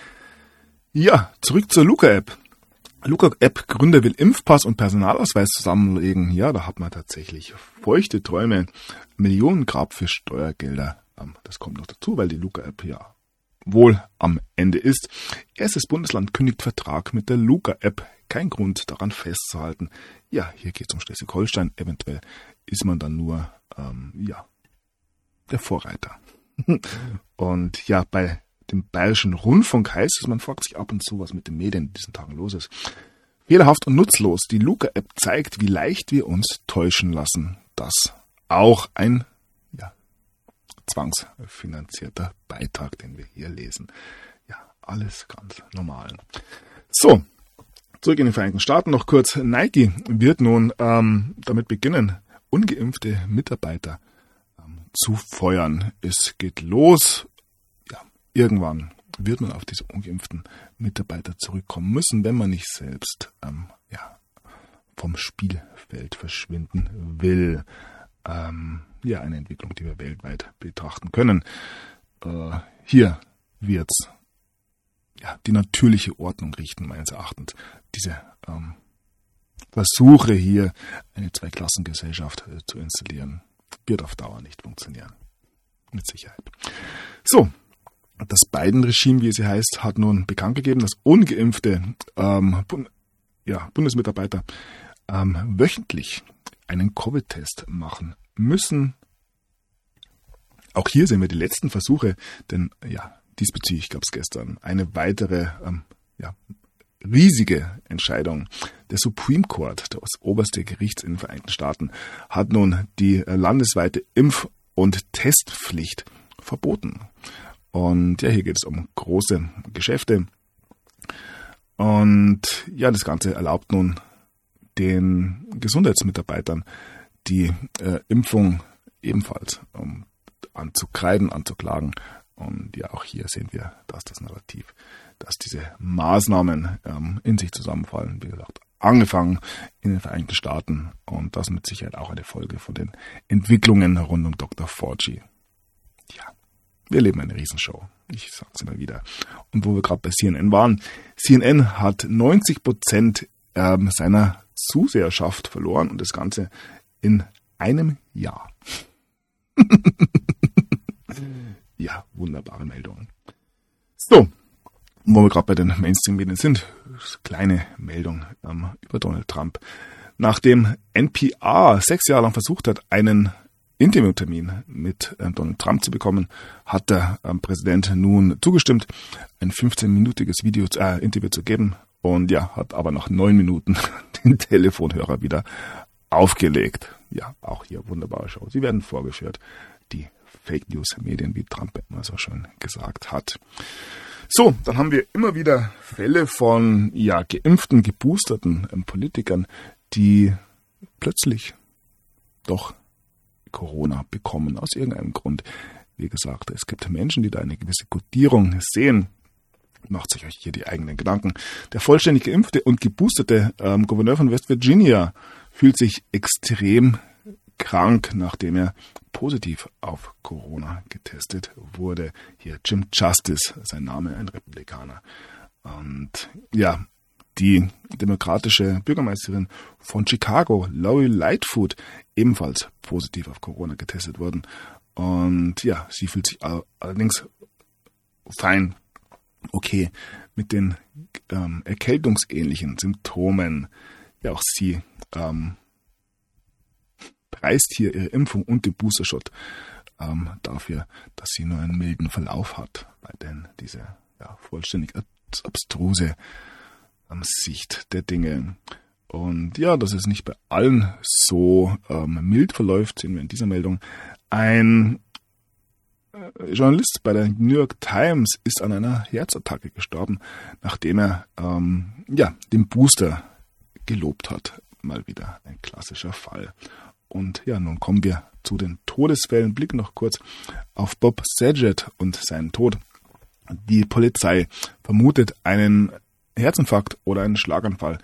Ja, zurück zur Luca-App. Luca-App-Gründer will Impfpass und Personalausweis zusammenlegen. Ja, da hat man tatsächlich feuchte Träume. Millionengrab für Steuergelder. Das kommt noch dazu, weil die Luca-App ja wohl am Ende ist. Erstes Bundesland kündigt Vertrag mit der Luca-App. Kein Grund, daran festzuhalten. Ja, hier geht es um Schleswig-Holstein. Eventuell ist man dann nur der Vorreiter. Und ja, bei dem Bayerischen Rundfunk heißt es, man fragt sich ab und zu, was mit den Medien in diesen Tagen los ist. Fehlerhaft und nutzlos. Die Luca-App zeigt, wie leicht wir uns täuschen lassen. Das auch ein zwangsfinanzierter Beitrag, den wir hier lesen. Ja, alles ganz normal. So, zurück in den Vereinigten Staaten noch kurz. Nike wird nun damit beginnen, ungeimpfte Mitarbeiter zu feuern. Es geht los. Ja, irgendwann wird man auf diese ungeimpften Mitarbeiter zurückkommen müssen, wenn man nicht selbst vom Spielfeld verschwinden will. Eine Entwicklung, die wir weltweit betrachten können. Hier wird's die natürliche Ordnung richten, meines Erachtens. Diese Versuche hier, eine Zweiklassengesellschaft zu installieren, wird auf Dauer nicht funktionieren. Mit Sicherheit. So, das Biden-Regime, wie es hier heißt, hat nun bekannt gegeben, dass ungeimpfte Bundesmitarbeiter wöchentlich einen Covid-Test machen müssen. Auch hier sehen wir die letzten Versuche, denn diesbezüglich gab es gestern eine weitere riesige Entscheidung. Der Supreme Court, das oberste Gericht in den Vereinigten Staaten, hat nun die landesweite Impf- und Testpflicht verboten. Und hier geht es um große Geschäfte. Und das Ganze erlaubt nun den Gesundheitsmitarbeitern die Impfung ebenfalls anzukreiden, anzuklagen. Und auch hier sehen wir, dass das Narrativ, dass diese Maßnahmen in sich zusammenfallen. Wie gesagt, angefangen in den Vereinigten Staaten und das mit Sicherheit auch eine Folge von den Entwicklungen rund um Dr. Fauci. Ja, wir leben eine Riesenshow. Ich sag's immer wieder. Und wo wir gerade bei CNN waren, CNN hat 90% seiner Zuseherschaft verloren und das Ganze in einem Jahr. Ja, wunderbare Meldungen. So, wo wir gerade bei den Mainstream-Medien sind, kleine Meldung über Donald Trump. Nachdem NPR 6 Jahre lang versucht hat, einen Interviewtermin mit Donald Trump zu bekommen, hat der Präsident nun zugestimmt, ein 15-minütiges Interview zu geben und hat aber nach 9 Minuten den Telefonhörer wieder aufgelegt. Ja, auch hier wunderbare Show. Sie werden vorgeführt, die Fake News Medien, wie Trump immer so schön gesagt hat. So, dann haben wir immer wieder Fälle von geimpften, geboosterten Politikern, die plötzlich doch Corona bekommen, aus irgendeinem Grund. Wie gesagt, es gibt Menschen, die da eine gewisse Kodierung sehen. Macht sich euch hier die eigenen Gedanken. Der vollständig geimpfte und geboosterte Gouverneur von West Virginia fühlt sich extrem krank, nachdem er positiv auf Corona getestet wurde. Hier Jim Justice, sein Name, ein Republikaner. Und die demokratische Bürgermeisterin von Chicago, Lori Lightfoot, ebenfalls positiv auf Corona getestet worden. Und sie fühlt sich allerdings fein, okay, mit den erkältungsähnlichen Symptomen. Ja, auch sie preist hier ihre Impfung und den Booster-Shot dafür, dass sie nur einen milden Verlauf hat, weil denn diese vollständig abstruse Sicht der Dinge. Und dass es nicht bei allen so mild verläuft, sehen wir in dieser Meldung. Ein Journalist bei der New York Times ist an einer Herzattacke gestorben, nachdem er den Booster gelobt hat. Mal wieder ein klassischer Fall. Und nun kommen wir zu den Todesfällen. Blicken noch kurz auf Bob Saget und seinen Tod. Die Polizei vermutet einen Herzinfarkt oder einen Schlaganfall.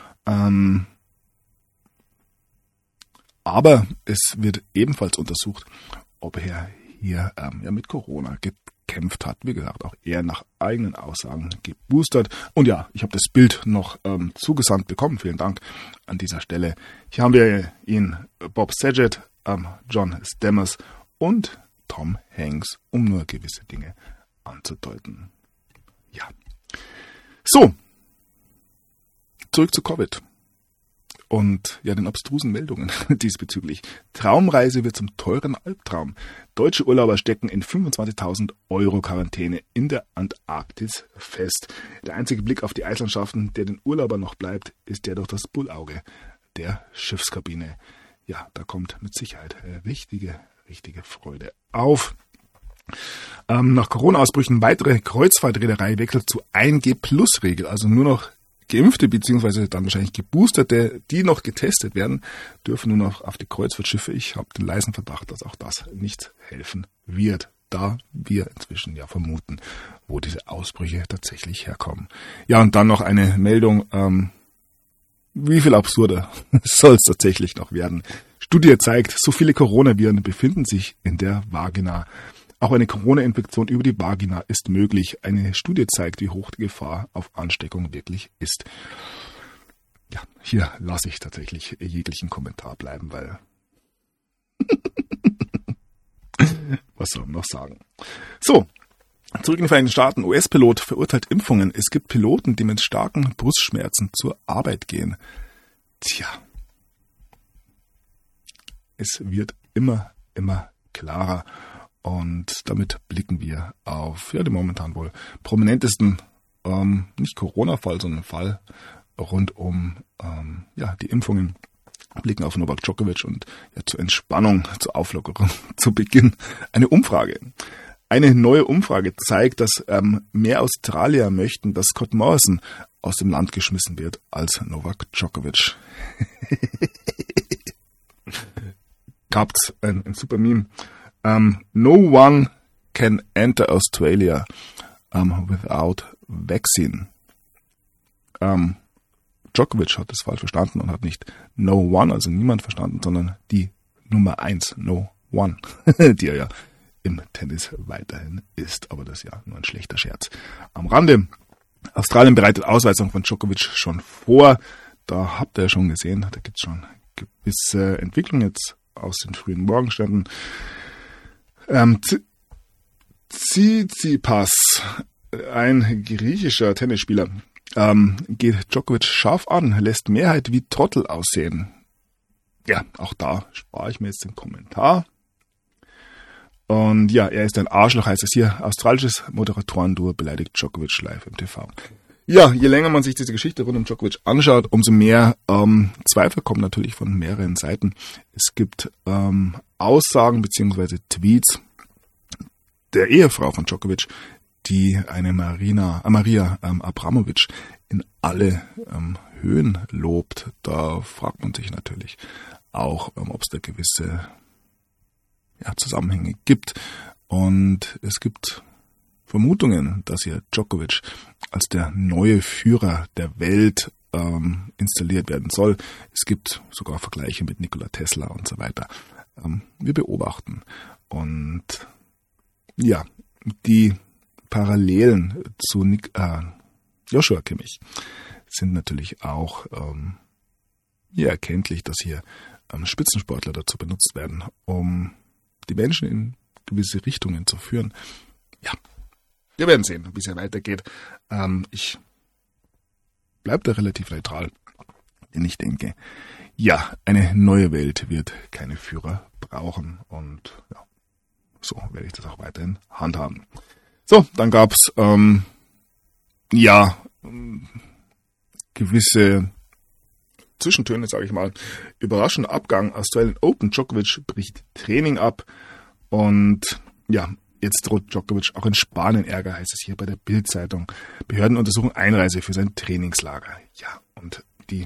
Aber es wird ebenfalls untersucht, ob er hier mit Corona gekämpft hat. Wie gesagt, auch er nach eigenen Aussagen geboostert. Und ich habe das Bild noch zugesandt bekommen. Vielen Dank an dieser Stelle. Hier haben wir ihn, Bob Saget, John Stamos und Tom Hanks, um nur gewisse Dinge anzudeuten. Ja. So. Zurück zu Covid. Und den abstrusen Meldungen diesbezüglich. Traumreise wird zum teuren Albtraum. Deutsche Urlauber stecken in 25.000 € Quarantäne in der Antarktis fest. Der einzige Blick auf die Eislandschaften, der den Urlaubern noch bleibt, ist der durch das Bullauge der Schiffskabine. Ja, da kommt mit Sicherheit richtige Freude auf. Nach Corona-Ausbrüchen weitere Kreuzfahrtreederei wechselt zu 1G-Plus-Regel, also nur noch Geimpfte bzw. dann wahrscheinlich Geboosterte, die noch getestet werden, dürfen nur noch auf die Kreuzfahrtschiffe. Ich habe den leisen Verdacht, dass auch das nicht helfen wird. da wir inzwischen ja vermuten, wo diese Ausbrüche tatsächlich herkommen. Ja, und dann noch eine Meldung, wie viel absurder soll es tatsächlich noch werden. Studie zeigt, so viele Coronaviren befinden sich in der Vagina. Auch eine Corona-Infektion über die Vagina ist möglich. Eine Studie zeigt, wie hoch die Gefahr auf Ansteckung wirklich ist. Ja, hier lasse ich tatsächlich jeglichen Kommentar bleiben, weil was soll man noch sagen? So, zurück in die Vereinigten Staaten. US-Pilot verurteilt Impfungen. Es gibt Piloten, die mit starken Brustschmerzen zur Arbeit gehen. Tja, es wird immer klarer. Und damit blicken wir auf den momentan wohl prominentesten, nicht Corona-Fall, sondern Fall rund um die Impfungen. Blicken auf Novak Djokovic und zur Entspannung, zur Auflockerung zu Beginn eine Umfrage. Eine neue Umfrage zeigt, dass mehr Australier möchten, dass Scott Morrison aus dem Land geschmissen wird, als Novak Djokovic. Gab's ein super Meme. No one can enter Australia without vaccine. Djokovic hat das falsch verstanden und hat nicht no one, also niemand verstanden, sondern die Nummer 1, no one, die er ja im Tennis weiterhin ist. Aber das ist ja nur ein schlechter Scherz. Am Rande, Australien bereitet Ausweisung von Djokovic schon vor. Da habt ihr ja schon gesehen, da gibt es schon gewisse Entwicklungen jetzt aus den frühen Morgenstunden. Tsitsipas, ein griechischer Tennisspieler, geht Djokovic scharf an, lässt Mehrheit wie Trottel aussehen. Ja, auch da spare ich mir jetzt den Kommentar. Und ja, er ist ein Arschloch, heißt es hier. Australisches Moderatorenduo beleidigt Djokovic live im TV. Ja, je länger man sich diese Geschichte rund um Djokovic anschaut, umso mehr Zweifel kommen natürlich von mehreren Seiten. Es gibt Aussagen bzw. Tweets der Ehefrau von Djokovic, die eine Maria Abramovic in alle Höhen lobt. Da fragt man sich natürlich auch, ob es da gewisse Zusammenhänge gibt. Und es gibt Vermutungen, dass hier Djokovic als der neue Führer der Welt installiert werden soll. Es gibt sogar Vergleiche mit Nikola Tesla und so weiter. Wir beobachten. Und ja, die Parallelen zu Joshua Kimmich sind natürlich auch erkenntlich, dass hier Spitzensportler dazu benutzt werden, um die Menschen in gewisse Richtungen zu führen. Ja, wir werden sehen, wie es hier weitergeht. Ich bleibe da relativ neutral, denn ich denke, ja, eine neue Welt wird keine Führer brauchen und ja, so werde ich das auch weiterhin handhaben. So, dann gab's gewisse Zwischentöne, sage ich mal. Überraschender Abgang, Australian Open, Djokovic bricht Training ab und ja, jetzt droht Djokovic auch in Spanien Ärger, heißt es hier bei der Bild-Zeitung. Behörden untersuchen Einreise für sein Trainingslager. Ja, und die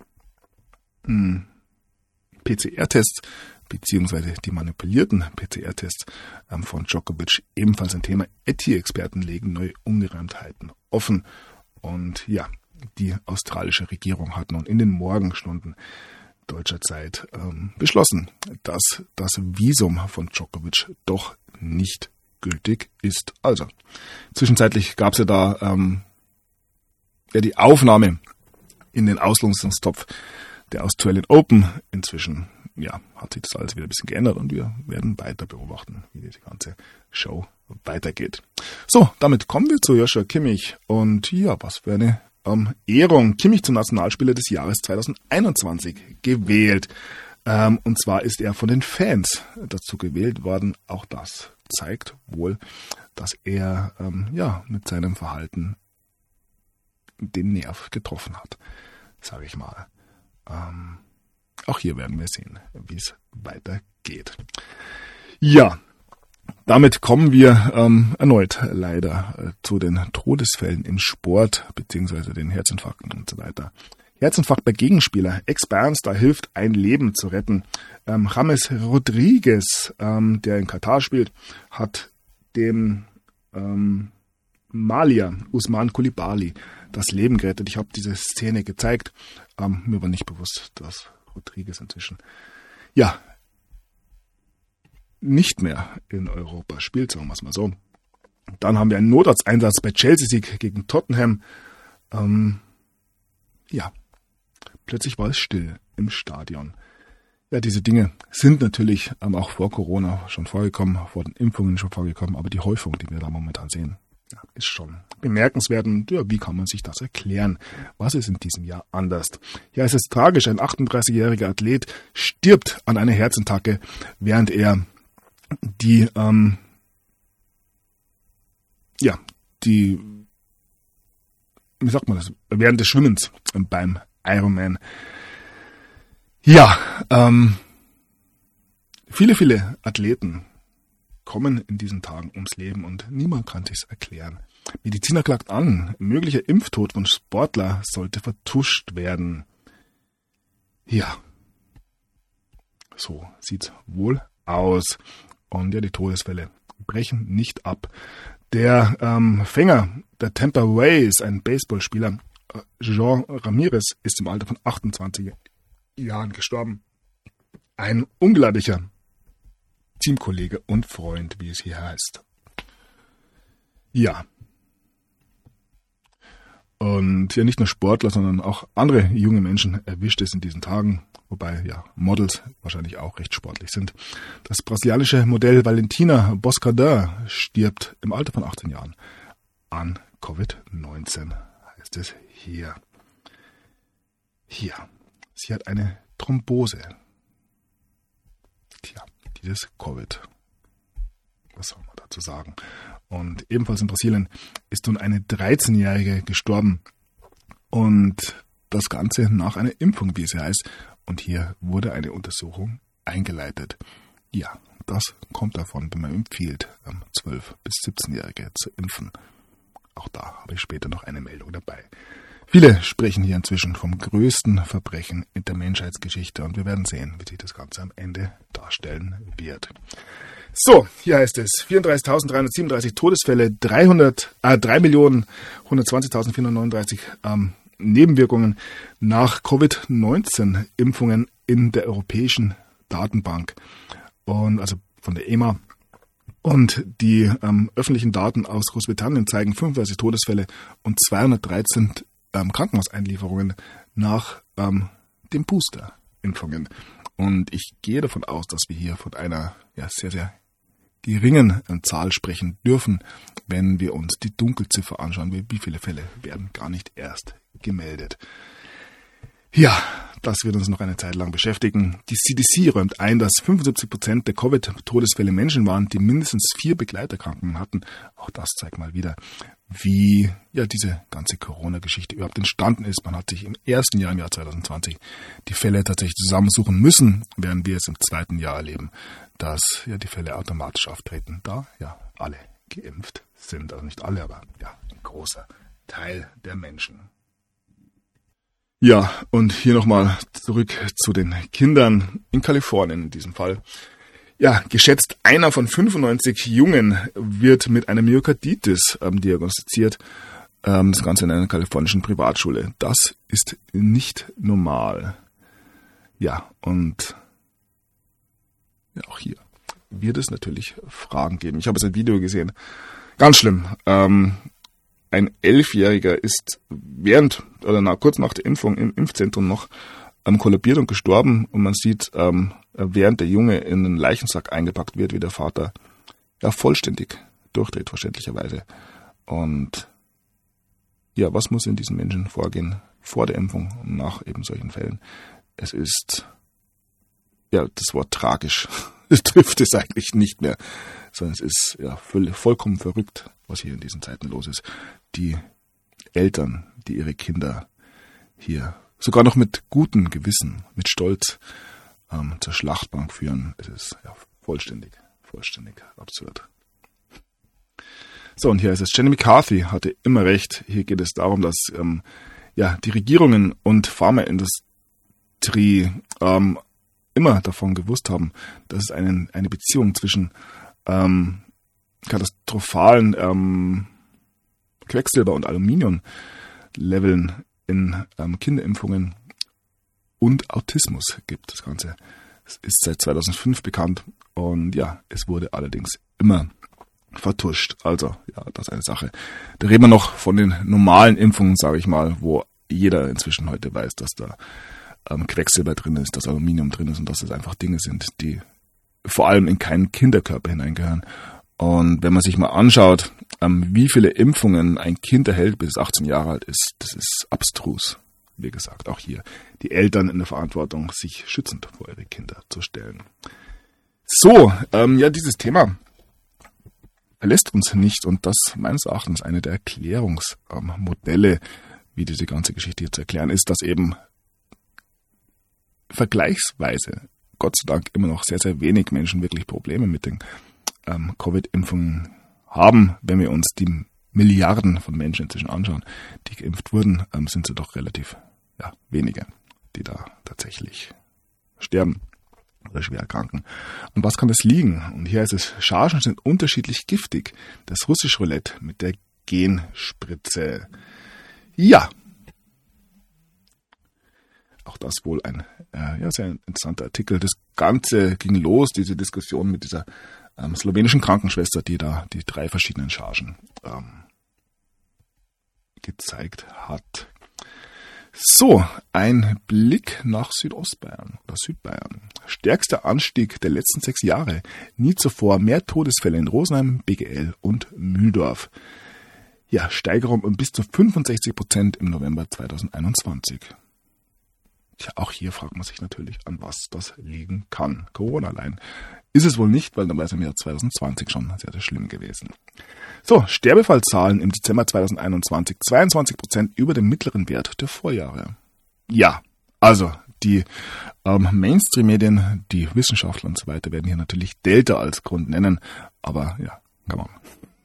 PCR-Tests beziehungsweise die manipulierten PCR-Tests von Djokovic ebenfalls ein Thema. IT-Experten legen neue Ungereimtheiten offen. Und ja, die australische Regierung hat nun in den Morgenstunden deutscher Zeit beschlossen, dass das Visum von Djokovic doch nicht gültig ist. Also, zwischenzeitlich gab es ja da die Aufnahme in den Auslosungstopf der Australian Open. Inzwischen hat sich das alles wieder ein bisschen geändert und wir werden weiter beobachten, wie diese ganze Show weitergeht. So, damit kommen wir zu Joshua Kimmich und ja, was für eine Ehrung. Kimmich zum Nationalspieler des Jahres 2021 gewählt. Und zwar ist er von den Fans dazu gewählt worden. Auch das zeigt wohl, dass er mit seinem Verhalten den Nerv getroffen hat, sage ich mal. Auch hier werden wir sehen, wie es weitergeht. Ja, damit kommen wir erneut leider zu den Todesfällen im Sport, beziehungsweise den Herzinfarkten und so weiter. Herzinfarkt bei Gegenspieler. Ex-Bayern-Star hilft, ein Leben zu retten. James Rodriguez, der in Katar spielt, hat dem Malier Usman Coulibaly das Leben gerettet. Ich habe diese Szene gezeigt. Mir war nicht bewusst, dass Rodriguez inzwischen nicht mehr in Europa spielt, sagen wir es mal so. Dann haben wir einen Notarzteinsatz bei Chelsea-Sieg gegen Tottenham. Plötzlich war es still im Stadion. Ja, diese Dinge sind natürlich auch vor Corona schon vorgekommen, vor den Impfungen schon vorgekommen, aber die Häufung, die wir da momentan sehen, ist schon bemerkenswert. Und wie kann man sich das erklären? Was ist in diesem Jahr anders? Ja, es ist tragisch. Ein 38-jähriger Athlet stirbt an einer Herzattacke, während er während des Schwimmens beim Ironman. Ja, viele Athleten kommen in diesen Tagen ums Leben und niemand kann sich's erklären. Mediziner klagt an, möglicher Impftod von Sportler sollte vertuscht werden. Ja, so sieht's wohl aus. Und die Todesfälle brechen nicht ab. Der Fänger der Tampa Rays, ein Baseballspieler, Jean Ramirez, ist im Alter von 28 Jahren gestorben. Ein unglaublicher Teamkollege und Freund, wie es hier heißt. Ja. Und nicht nur Sportler, sondern auch andere junge Menschen erwischt es in diesen Tagen, wobei Models wahrscheinlich auch recht sportlich sind. Das brasilianische Modell Valentina Boscardin stirbt im Alter von 18 Jahren an Covid-19, heißt es hier. Sie hat eine Thrombose. Dieses Covid. Was soll man dazu sagen? Und ebenfalls in Brasilien ist nun eine 13-Jährige gestorben. Und das Ganze nach einer Impfung, wie es heißt. Und hier wurde eine Untersuchung eingeleitet. Ja, das kommt davon, wenn man empfiehlt, 12- bis 17-Jährige zu impfen. Auch da habe ich später noch eine Meldung dabei. Viele sprechen hier inzwischen vom größten Verbrechen in der Menschheitsgeschichte und wir werden sehen, wie sich das Ganze am Ende darstellen wird. So, hier heißt es 34.337 Todesfälle, 3.120.439 Nebenwirkungen nach Covid-19-Impfungen in der europäischen Datenbank und also von der EMA. Und die öffentlichen Daten aus Großbritannien zeigen 35 Todesfälle und 213 Krankenhauseinlieferungen nach den Booster-Impfungen. Und ich gehe davon aus, dass wir hier von einer sehr, sehr geringen Zahl sprechen dürfen, wenn wir uns die Dunkelziffer anschauen. Wie viele Fälle werden gar nicht erst gemeldet. Ja, das wird uns noch eine Zeit lang beschäftigen. Die CDC räumt ein, dass 75% der Covid-Todesfälle Menschen waren, die mindestens 4 Begleiterkrankungen hatten. Auch das zeigt mal wieder, wie diese ganze Corona-Geschichte überhaupt entstanden ist. Man hat sich im ersten Jahr, im Jahr 2020, die Fälle tatsächlich zusammensuchen müssen, während wir es im zweiten Jahr erleben, dass die Fälle automatisch auftreten, da alle geimpft sind. Also nicht alle, aber ein großer Teil der Menschen. Ja, und hier nochmal zurück zu den Kindern in Kalifornien in diesem Fall. Ja, geschätzt einer von 95 Jungen wird mit einer Myokarditis diagnostiziert. Das Ganze in einer kalifornischen Privatschule. Das ist nicht normal. Ja, und auch hier wird es natürlich Fragen geben. Ich habe jetzt ein Video gesehen. Ganz schlimm. Ein 11-Jähriger ist kurz nach der Impfung im Impfzentrum noch kollabiert und gestorben. Und man sieht, während der Junge in einen Leichensack eingepackt wird, wie der Vater vollständig durchdreht, verständlicherweise. Und was muss in diesen Menschen vorgehen vor der Impfung und nach eben solchen Fällen? Es ist, das Wort tragisch, es trifft es eigentlich nicht mehr, sondern es ist vollkommen verrückt, was hier in diesen Zeiten los ist. Die Eltern, die ihre Kinder hier sogar noch mit gutem Gewissen, mit Stolz zur Schlachtbank führen, es ist vollständig absurd. So, und hier ist es. Jenny McCarthy hatte immer recht. Hier geht es darum, dass die Regierungen und Pharmaindustrie immer davon gewusst haben, dass es eine Beziehung zwischen katastrophalen Quecksilber- und Aluminiumleveln in Kinderimpfungen und Autismus gibt. Das Ganze ist seit 2005 bekannt und ja, es wurde allerdings immer vertuscht. Also, ja, das ist eine Sache. Da reden wir noch von den normalen Impfungen, sage ich mal, wo jeder inzwischen heute weiß, dass da Quecksilber drin ist, dass Aluminium drin ist und dass es einfach Dinge sind, die vor allem in keinen Kinderkörper hineingehören. Und wenn man sich mal anschaut, wie viele Impfungen ein Kind erhält, bis es 18 Jahre alt ist, das ist abstrus. Wie gesagt, auch hier die Eltern in der Verantwortung, sich schützend vor ihre Kinder zu stellen. So, ja, dieses Thema verlässt uns nicht und das meines Erachtens eine der Erklärungsmodelle, wie diese ganze Geschichte hier zu erklären ist, dass eben vergleichsweise, Gott sei Dank, immer noch sehr, sehr wenig Menschen wirklich Probleme mit den Covid-Impfungen haben. Wenn wir uns die Milliarden von Menschen inzwischen anschauen, die geimpft wurden, sind es doch relativ wenige, die da tatsächlich sterben oder schwer erkranken. Und was kann das liegen? Und hier ist es, Chargen sind unterschiedlich giftig. Das russische Roulette mit der Genspritze. Ja, auch das wohl ein sehr interessanter Artikel. Das Ganze ging los, diese Diskussion mit dieser slowenischen Krankenschwester, die da die 3 verschiedenen Chargen gezeigt hat. So, ein Blick nach Südostbayern oder Südbayern. Stärkster Anstieg der letzten 6 Jahre. Nie zuvor mehr Todesfälle in Rosenheim, BGL und Mühldorf. Ja, Steigerung um bis zu 65% im November 2021. Tja, auch hier fragt man sich natürlich, an was das liegen kann. Corona allein ist es wohl nicht, weil dann wäre es im Jahr 2020 schon sehr, sehr schlimm gewesen. So, Sterbefallzahlen im Dezember 2021, 22% über dem mittleren Wert der Vorjahre. Ja, also die Mainstream-Medien, die Wissenschaftler und so weiter werden hier natürlich Delta als Grund nennen, aber ja, kann man.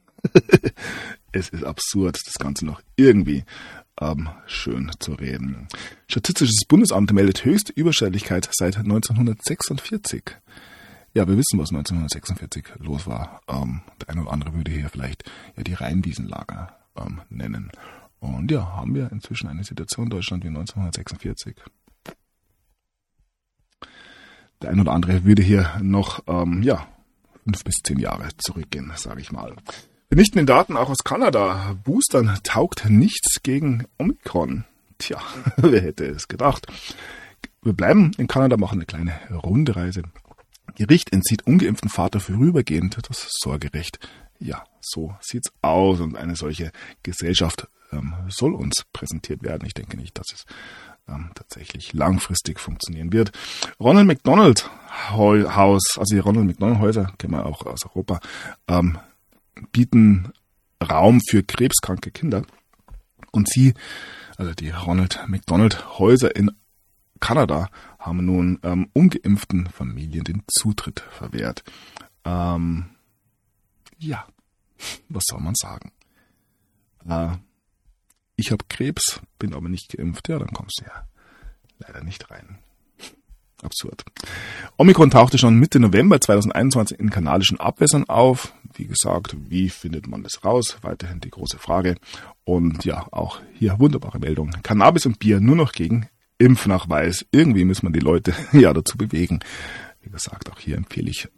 Es ist absurd, das Ganze noch irgendwie schön zu reden. Statistisches Bundesamt meldet höchste Übersterblichkeit seit 1946. Ja, wir wissen, was 1946 los war. Der eine oder andere würde hier vielleicht die Rheinwiesenlager nennen. Und ja, haben wir inzwischen eine Situation in Deutschland wie 1946. Der eine oder andere würde hier noch 5 bis 10 Jahre zurückgehen, sage ich mal. Vernichtende Daten auch aus Kanada. Boostern taugt nichts gegen Omikron. Tja, wer hätte es gedacht. Wir bleiben in Kanada, machen eine kleine Rundreise. Gericht entzieht ungeimpften Vater vorübergehend das Sorgerecht. Ja, so sieht's aus und eine solche Gesellschaft soll uns präsentiert werden. Ich denke nicht, dass es tatsächlich langfristig funktionieren wird. Ronald McDonald Haus, also die Ronald McDonald Häuser, kennen wir auch aus Europa, bieten Raum für krebskranke Kinder. Und sie, also die Ronald McDonald Häuser in Kanada, haben nun ungeimpften Familien den Zutritt verwehrt. Was soll man sagen? Ich habe Krebs, bin aber nicht geimpft. Ja, dann kommst du ja leider nicht rein. Absurd. Omikron tauchte schon Mitte November 2021 in kanadischen Abwässern auf. Wie gesagt, wie findet man das raus? Weiterhin die große Frage. Und ja, auch hier wunderbare Meldung. Cannabis und Bier nur noch gegen Impfnachweis. Irgendwie muss man die Leute dazu bewegen. Wie gesagt, auch hier empfehle ich,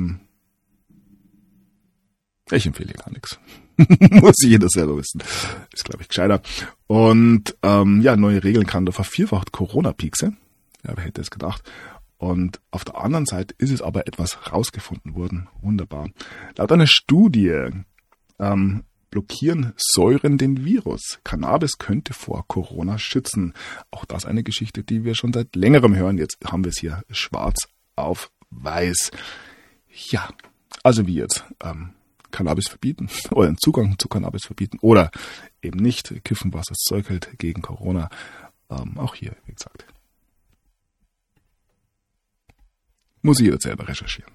ich empfehle gar nichts. Muss jeder selber wissen. Ist, glaube ich, gescheiter. Und neue Regeln Kanada vervierfacht Corona-Piekse. Ja, wer hätte es gedacht. Und auf der anderen Seite ist es aber etwas rausgefunden worden. Wunderbar. Laut einer Studie blockieren Säuren den Virus. Cannabis könnte vor Corona schützen. Auch das eine Geschichte, die wir schon seit längerem hören. Jetzt haben wir es hier schwarz auf weiß. Ja, also wie jetzt? Cannabis verbieten oder den Zugang zu Cannabis verbieten oder eben nicht kiffen, was das Zeug hält gegen Corona. Auch hier, wie gesagt. Muss jeder selber recherchieren.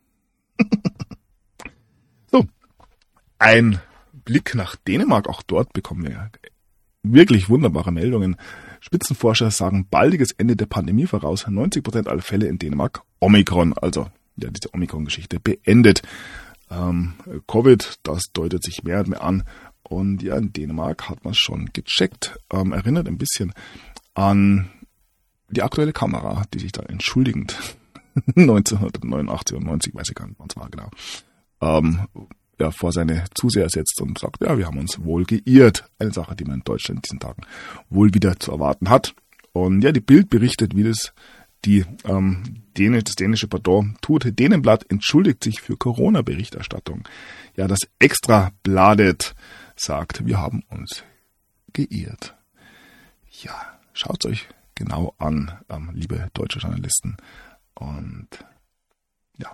So, ein Blick nach Dänemark. Auch dort bekommen wir wirklich wunderbare Meldungen. Spitzenforscher sagen baldiges Ende der Pandemie voraus. 90% aller Fälle in Dänemark Omikron. Also, ja, diese Omikron-Geschichte beendet. Covid, das deutet sich mehr und mehr an. Und ja, in Dänemark hat man schon gecheckt. Erinnert ein bisschen an die aktuelle Kamera, die sich da entschuldigend 1989 und 90, weiß ich gar nicht, wann es war genau, vor seine Zuseher setzt und sagt, ja, wir haben uns wohl geirrt. Eine Sache, die man in Deutschland in diesen Tagen wohl wieder zu erwarten hat. Und ja, die Bild berichtet, wie das das dänische Pardon tut. Dänenblatt entschuldigt sich für Corona-Berichterstattung. Ja, das Extrabladet sagt, wir haben uns geirrt. Ja, schaut euch genau an, liebe deutsche Journalisten. Und ja,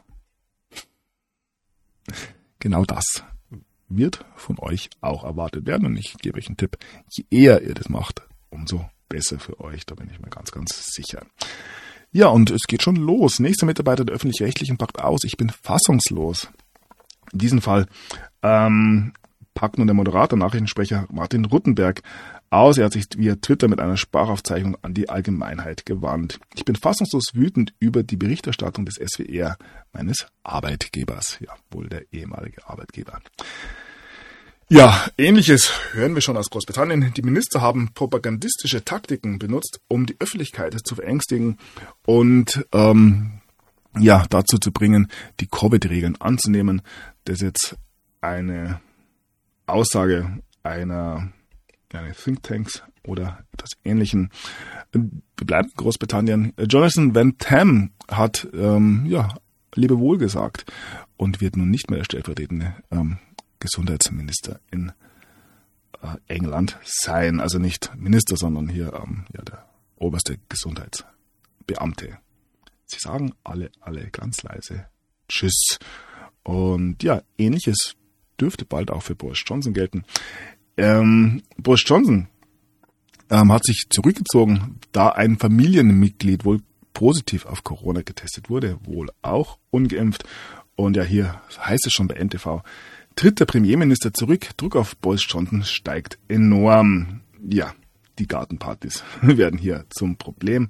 genau das wird von euch auch erwartet werden. Und ich gebe euch einen Tipp, je eher ihr das macht, umso besser für euch. Da bin ich mir ganz, ganz sicher. Ja, und es geht schon los. Nächster Mitarbeiter der Öffentlich-Rechtlichen packt aus. Ich bin fassungslos. In diesem Fall packt nun der Moderator, Nachrichtensprecher Martin Ruttenberg aus. Er hat sich via Twitter mit einer Sprachaufzeichnung an die Allgemeinheit gewandt. Ich bin fassungslos wütend über die Berichterstattung des SWR, meines Arbeitgebers. Ja, wohl der ehemalige Arbeitgeber. Ja, Ähnliches hören wir schon aus Großbritannien. Die Minister haben propagandistische Taktiken benutzt, um die Öffentlichkeit zu verängstigen und dazu zu bringen, die Covid-Regeln anzunehmen. Das ist jetzt eine Aussage einer Thinktanks oder etwas Ähnlichen. Wir bleiben in Großbritannien. Jonathan Van Tam hat Lebewohl gesagt und wird nun nicht mehr der stellvertretende Gesundheitsminister in England sein. Also nicht Minister, sondern hier der oberste Gesundheitsbeamte. Sie sagen alle ganz leise Tschüss. Und ja, Ähnliches dürfte bald auch für Boris Johnson gelten. Boris Johnson hat sich zurückgezogen, da ein Familienmitglied wohl positiv auf Corona getestet wurde, wohl auch ungeimpft. Und ja, hier heißt es schon bei NTV, tritt der Premierminister zurück, Druck auf Boris Johnson steigt enorm. Ja, die Gartenpartys werden hier zum Problem.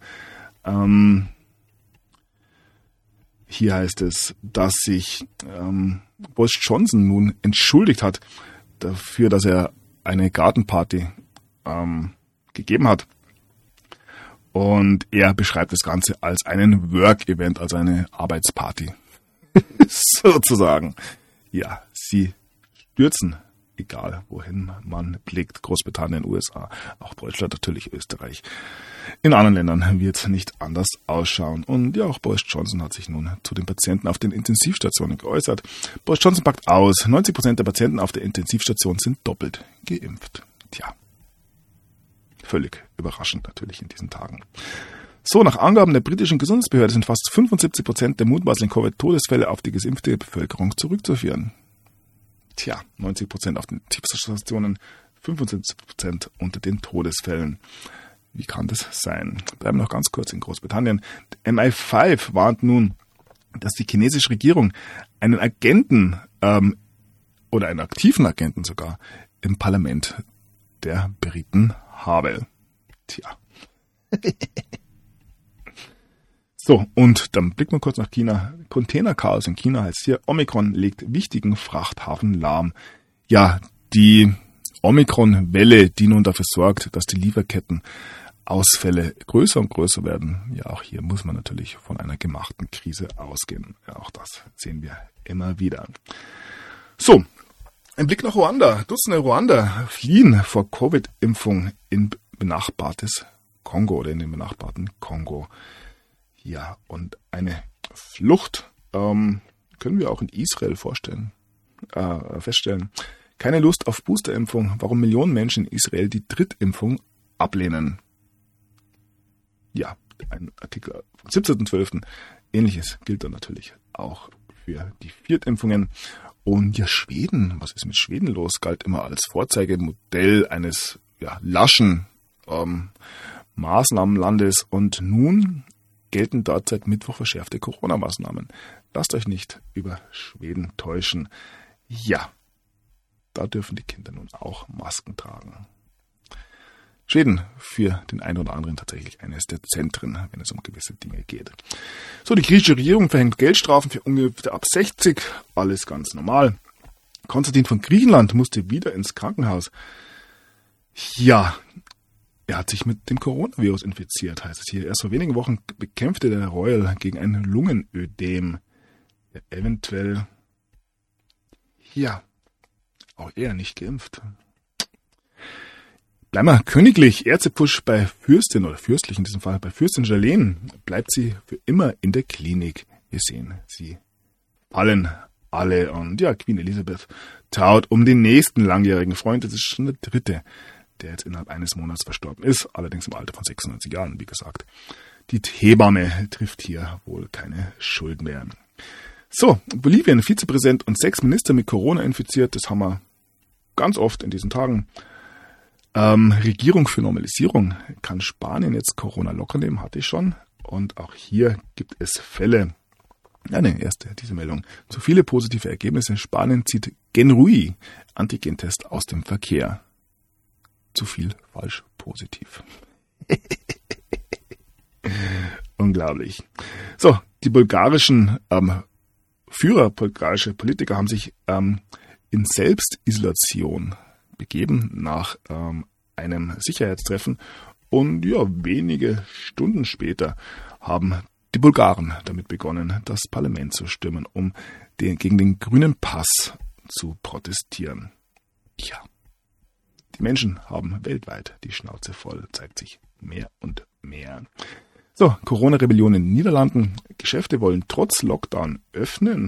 Hier heißt es, dass sich Boris Johnson nun entschuldigt hat dafür, dass er eine Gartenparty gegeben hat. Und er beschreibt das Ganze als einen Work-Event, also eine Arbeitsparty. Sozusagen. Ja, sie stürzen, egal wohin man blickt. Großbritannien, USA, auch Deutschland, natürlich Österreich. In anderen Ländern wird es nicht anders ausschauen. Und ja, auch Boris Johnson hat sich nun zu den Patienten auf den Intensivstationen geäußert. Boris Johnson packt aus, 90% der Patienten auf der Intensivstation sind doppelt geimpft. Tja, völlig überraschend natürlich in diesen Tagen. So, nach Angaben der britischen Gesundheitsbehörde sind fast 75% der mutmaßlichen Covid-Todesfälle auf die geimpfte Bevölkerung zurückzuführen. Tja, 90% auf den Intensivstationen, 75% unter den Todesfällen. Wie kann das sein? Bleiben noch ganz kurz in Großbritannien. MI5 warnt nun, dass die chinesische Regierung einen Agenten oder einen aktiven Agenten sogar im Parlament der Briten habe. Tja. So, und dann blicken wir kurz nach China. Containerchaos in China heißt hier, Omikron legt wichtigen Frachthafen lahm. Ja, die Omikron-Welle, die nun dafür sorgt, dass die Lieferketten-Ausfälle größer und größer werden. Ja, auch hier muss man natürlich von einer gemachten Krise ausgehen. Ja, auch das sehen wir immer wieder. So, ein Blick nach Ruanda. Dutzende Ruander fliehen vor Covid-Impfung in benachbartes Kongo oder in den benachbarten Kongo. Ja, und eine Flucht können wir auch in Israel feststellen. Keine Lust auf Boosterimpfung, warum Millionen Menschen in Israel die Drittimpfung ablehnen. Ja, ein Artikel vom 17.12. Ähnliches gilt dann natürlich auch für die Viertimpfungen. Und ja, Schweden, was ist mit Schweden los? Galt immer als Vorzeigemodell eines laschen Maßnahmenlandes. Und nun gelten dort seit Mittwoch verschärfte Corona-Maßnahmen. Lasst euch nicht über Schweden täuschen. Ja, da dürfen die Kinder nun auch Masken tragen. Schweden für den einen oder anderen tatsächlich eines der Zentren, wenn es um gewisse Dinge geht. So, die griechische Regierung verhängt Geldstrafen für Ungeimpfte ab 60. Alles ganz normal. Konstantin von Griechenland musste wieder ins Krankenhaus. Ja, er hat sich mit dem Coronavirus infiziert, heißt es hier. Erst vor wenigen Wochen bekämpfte der Royal gegen ein Lungenödem. Ja, eventuell, ja, auch er nicht geimpft. Bleiben wir königlich. Ärztepush bei Fürstin oder fürstlich in diesem Fall, bei Fürstin Jalene bleibt sie für immer in der Klinik. Wir sehen, sie fallen alle. Und ja, Queen Elizabeth traut um den nächsten langjährigen Freund. Das ist schon der dritte, der jetzt innerhalb eines Monats verstorben ist. Allerdings im Alter von 96 Jahren, wie gesagt. Die Hebamme trifft hier wohl keine Schuld mehr. So, Bolivien, Vizepräsident und 6 Minister mit Corona infiziert. Das haben wir ganz oft in diesen Tagen. Regierung für Normalisierung. Kann Spanien jetzt Corona locker nehmen? Hatte ich schon. Und auch hier gibt es Fälle. Ja, erste, diese Meldung. Zu viele positive Ergebnisse. Spanien zieht Genrui, Antigentest aus dem Verkehr. Zu viel falsch positiv. Unglaublich. So, die bulgarischen bulgarische Politiker haben sich in Selbstisolation begeben nach einem Sicherheitstreffen und ja, wenige Stunden später haben die Bulgaren damit begonnen, das Parlament zu stürmen, um gegen den grünen Pass zu protestieren. Ja, die Menschen haben weltweit die Schnauze voll, zeigt sich mehr und mehr. So, Corona-Rebellion in den Niederlanden. Geschäfte wollen trotz Lockdown öffnen.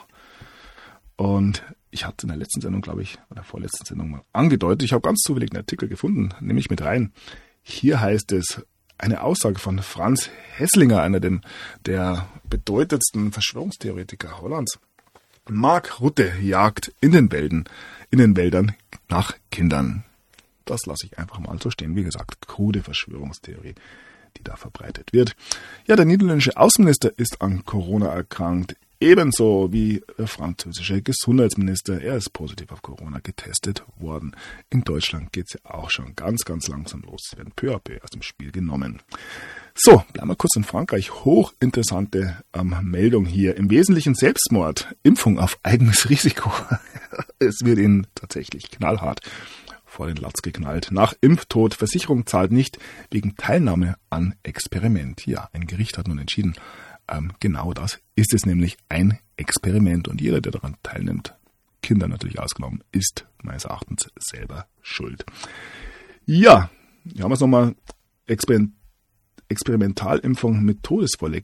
Und ich hatte in der letzten Sendung, glaube ich, oder vorletzten Sendung mal angedeutet, ich habe ganz zufällig einen Artikel gefunden, nehme ich mit rein. Hier heißt es, eine Aussage von Franz Hesslinger, einer der bedeutendsten Verschwörungstheoretiker Hollands. Mark Rutte jagt in den Wäldern nach Kindern. Das lasse ich einfach mal so stehen. Wie gesagt, krude Verschwörungstheorie, die da verbreitet wird. Ja, der niederländische Außenminister ist an Corona erkrankt. Ebenso wie der französische Gesundheitsminister. Er ist positiv auf Corona getestet worden. In Deutschland geht es ja auch schon ganz, ganz langsam los. Sie werden peu à peu aus dem Spiel genommen. So, bleiben wir kurz in Frankreich. Hochinteressante Meldung hier. Im Wesentlichen Selbstmord. Impfung auf eigenes Risiko. Es wird ihnen tatsächlich knallhart vor den Latz geknallt. Nach Impftod. Versicherung zahlt nicht wegen Teilnahme an Experiment. Ja, ein Gericht hat nun entschieden, genau das ist es, nämlich ein Experiment. Und jeder, der daran teilnimmt, Kinder natürlich ausgenommen, ist meines Erachtens selber schuld. Ja, hier haben wir es nochmal. Experimentalimpfung mit Todesfolge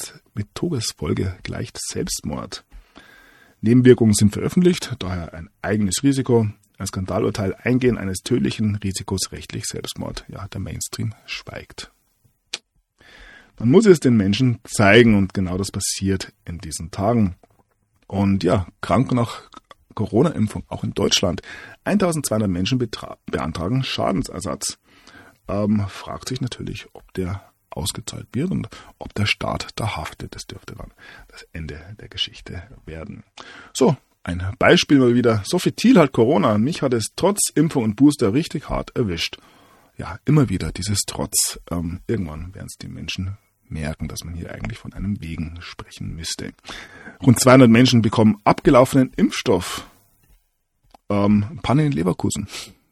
gleicht Selbstmord. Nebenwirkungen sind veröffentlicht, daher ein eigenes Risiko. Ein Skandalurteil Eingehen eines tödlichen Risikos rechtlich Selbstmord. Ja, der Mainstream schweigt. Man muss es den Menschen zeigen und genau das passiert in diesen Tagen. Und ja, krank nach Corona-Impfung auch in Deutschland. 1200 Menschen beantragen Schadensersatz. Fragt sich natürlich, ob der ausgezahlt wird und ob der Staat da haftet. Das dürfte dann das Ende der Geschichte werden. So, ein Beispiel mal wieder. Sofitil hat Corona. Mich hat es trotz Impfung und Booster richtig hart erwischt. Ja, immer wieder dieses Trotz. Irgendwann werden es die Menschen merken, dass man hier eigentlich von einem Wegen sprechen müsste. Rund 200 Menschen bekommen abgelaufenen Impfstoff. Panne in Leverkusen.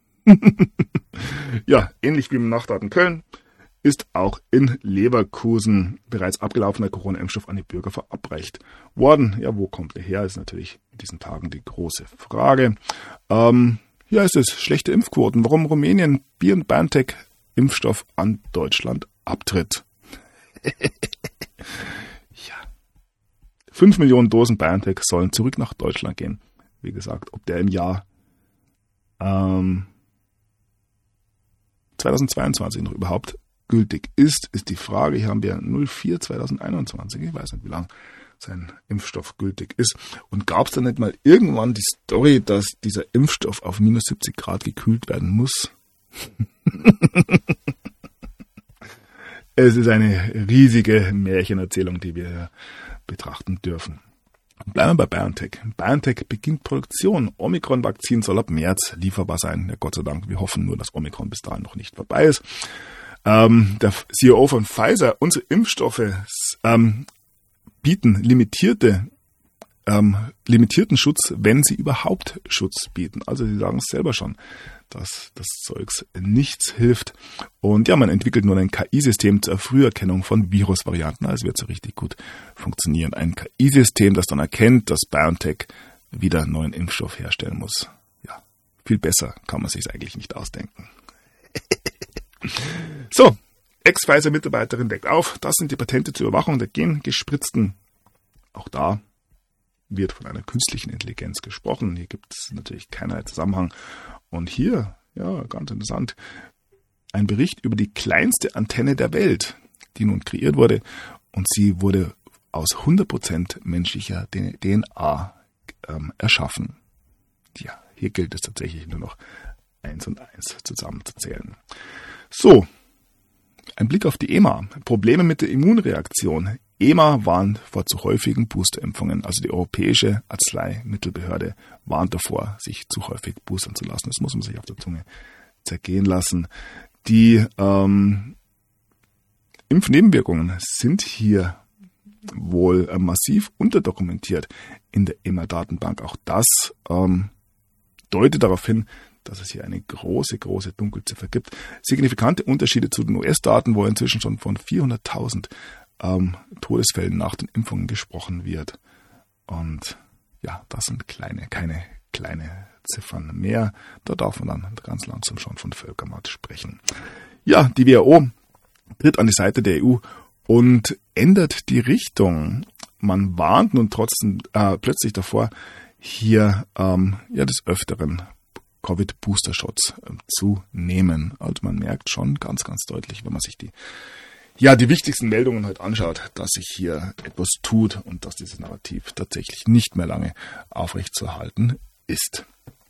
Ja, ähnlich wie im Nachbarort Köln ist auch in Leverkusen bereits abgelaufener Corona-Impfstoff an die Bürger verabreicht worden. Ja, wo kommt er her, ist natürlich in diesen Tagen die große Frage. Hier ist es, schlechte Impfquoten. Warum Rumänien BioNTech-Impfstoff an Deutschland abtritt. Ja. 5 Millionen Dosen BioNTech sollen zurück nach Deutschland gehen. Wie gesagt, ob der im Jahr 2022 noch überhaupt gültig ist die Frage. Hier haben wir 04/2021. Ich weiß nicht, wie lange sein Impfstoff gültig ist. Und gab es da nicht mal irgendwann die Story, dass dieser Impfstoff auf minus 70 Grad gekühlt werden muss? Es ist eine riesige Märchenerzählung, die wir betrachten dürfen. Bleiben wir bei BioNTech. BioNTech beginnt Produktion. Omikron-Vakzin soll ab März lieferbar sein. Ja, Gott sei Dank, wir hoffen nur, dass Omikron bis dahin noch nicht vorbei ist. Der CEO von Pfizer, unsere Impfstoffe bieten limitierten Schutz, wenn sie überhaupt Schutz bieten. Also sie sagen es selber schon, dass das Zeugs nichts hilft. Und ja, man entwickelt nun ein KI-System zur Früherkennung von Virusvarianten. Also wird so richtig gut funktionieren. Ein KI-System, das dann erkennt, dass BioNTech wieder neuen Impfstoff herstellen muss. Ja, viel besser kann man sich es eigentlich nicht ausdenken. So, Ex-Pfizer-Mitarbeiterin deckt auf. Das sind die Patente zur Überwachung der Gengespritzten. Auch da wird von einer künstlichen Intelligenz gesprochen. Hier gibt es natürlich keinerlei Zusammenhang. Und hier, ja, ganz interessant, ein Bericht über die kleinste Antenne der Welt, die nun kreiert wurde. Und sie wurde aus 100% menschlicher DNA erschaffen. Ja, hier gilt es tatsächlich nur noch 1 und 1 zusammenzuzählen. So, ein Blick auf die EMA. Probleme mit der Immunreaktion. EMA warnt vor zu häufigen Boosterimpfungen. Also die Europäische Arzneimittelbehörde warnt davor, sich zu häufig boostern zu lassen. Das muss man sich auf der Zunge zergehen lassen. Die Impfnebenwirkungen sind hier wohl massiv unterdokumentiert in der EMA-Datenbank. Auch das deutet darauf hin, dass es hier eine große Dunkelziffer gibt. Signifikante Unterschiede zu den US-Daten, wo inzwischen schon von 400.000 Todesfällen nach den Impfungen gesprochen wird. Und ja, das sind keine kleine Ziffern mehr. Da darf man dann ganz langsam schon von Völkermord sprechen. Ja, die WHO tritt an die Seite der EU und ändert die Richtung. Man warnt nun trotzdem plötzlich davor, hier des Öfteren Covid-Booster-Shots zu nehmen. Also man merkt schon ganz deutlich, wenn man sich die wichtigsten Meldungen halt anschaut, dass sich hier etwas tut und dass dieses Narrativ tatsächlich nicht mehr lange aufrechtzuerhalten ist.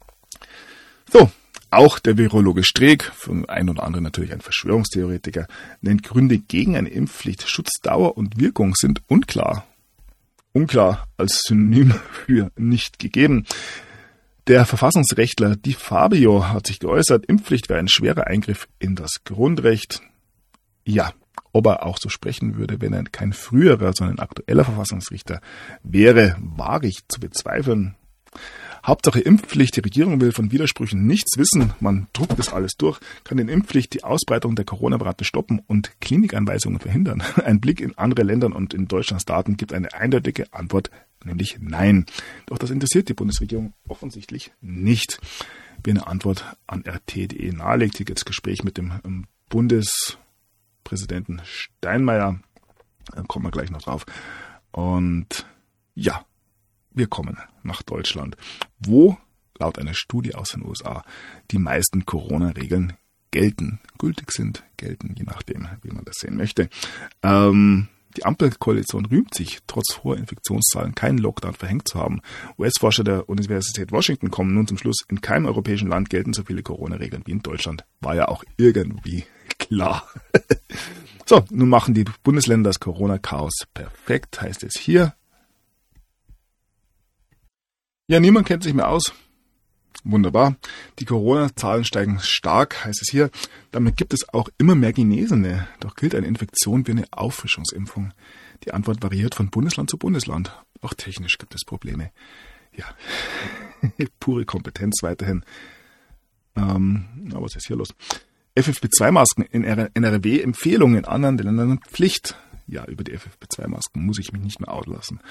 So, auch der Virologe Streeck, für den einen oder anderen natürlich ein Verschwörungstheoretiker, nennt Gründe gegen eine Impfpflicht. Schutzdauer und Wirkung sind unklar. Unklar als Synonym für nicht gegeben. Der Verfassungsrechtler Di Fabio hat sich geäußert, Impfpflicht wäre ein schwerer Eingriff in das Grundrecht. Ja, ob er auch so sprechen würde, wenn er kein früherer, sondern ein aktueller Verfassungsrichter wäre, wage ich zu bezweifeln. Hauptsache Impfpflicht, die Regierung will von Widersprüchen nichts wissen, man druckt das alles durch, kann den Impfpflicht die Ausbreitung der Corona-Variante stoppen und Klinikeinweisungen verhindern. Ein Blick in andere Länder und in Deutschlands Daten gibt eine eindeutige Antwort, nämlich nein. Doch das interessiert die Bundesregierung offensichtlich nicht. Wie eine Antwort an RT.de nahelegt, hier gibt es Gespräch mit dem Bundespräsidenten Steinmeier, da kommen wir gleich noch drauf. Und ja, wir kommen nach Deutschland, wo laut einer Studie aus den USA die meisten Corona-Regeln gültig sind, je nachdem, wie man das sehen möchte. Die Ampelkoalition rühmt sich, trotz hoher Infektionszahlen keinen Lockdown verhängt zu haben. US-Forscher der Universität Washington kommen nun zum Schluss, in keinem europäischen Land gelten so viele Corona-Regeln wie in Deutschland. War ja auch irgendwie klar. So, nun machen die Bundesländer das Corona-Chaos perfekt, heißt es hier. Ja, niemand kennt sich mehr aus. Wunderbar. Die Corona-Zahlen steigen stark, heißt es hier. Damit gibt es auch immer mehr Genesene. Doch gilt eine Infektion wie eine Auffrischungsimpfung. Die Antwort variiert von Bundesland zu Bundesland. Auch technisch gibt es Probleme. Ja, pure Kompetenz weiterhin. Was ist hier los? FFP2-Masken in NRW Empfehlung, in anderen Ländern Pflicht. Ja, über die FFP2-Masken muss ich mich nicht mehr auslassen.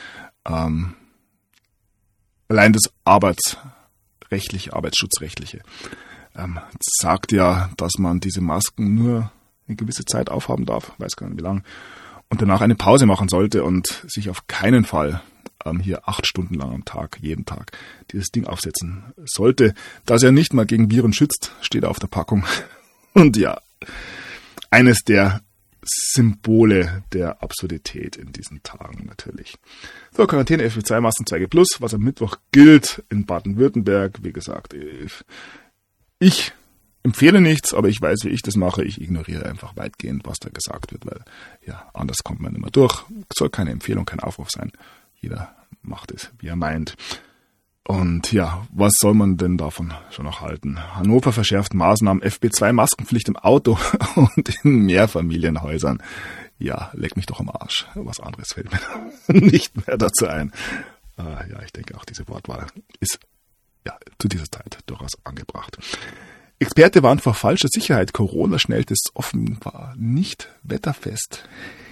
Allein das Arbeitsschutzrechtliche sagt ja, dass man diese Masken nur eine gewisse Zeit aufhaben darf, weiß gar nicht wie lang, und danach eine Pause machen sollte und sich auf keinen Fall hier 8 Stunden lang am Tag, jeden Tag, dieses Ding aufsetzen sollte. Da es ja nicht mal gegen Viren schützt, steht auf der Packung. Und ja, eines der Symbole der Absurdität in diesen Tagen natürlich. So, Quarantäne FFP2-Masken 2G+, was am Mittwoch gilt in Baden-Württemberg. Wie gesagt, ich empfehle nichts, aber ich weiß, wie ich das mache. Ich ignoriere einfach weitgehend, was da gesagt wird, weil ja, anders kommt man immer durch. Soll keine Empfehlung, kein Aufruf sein. Jeder macht es, wie er meint. Und ja, was soll man denn davon schon noch halten? Hannover verschärft Maßnahmen, FP2-Maskenpflicht im Auto und in Mehrfamilienhäusern. Ja, leck mich doch am Arsch. Was anderes fällt mir nicht mehr dazu ein. Ja, ich denke auch, diese Wortwahl ist ja zu dieser Zeit durchaus angebracht. Experte warnt vor falscher Sicherheit. Corona-Schnelltests offenbar nicht wetterfest.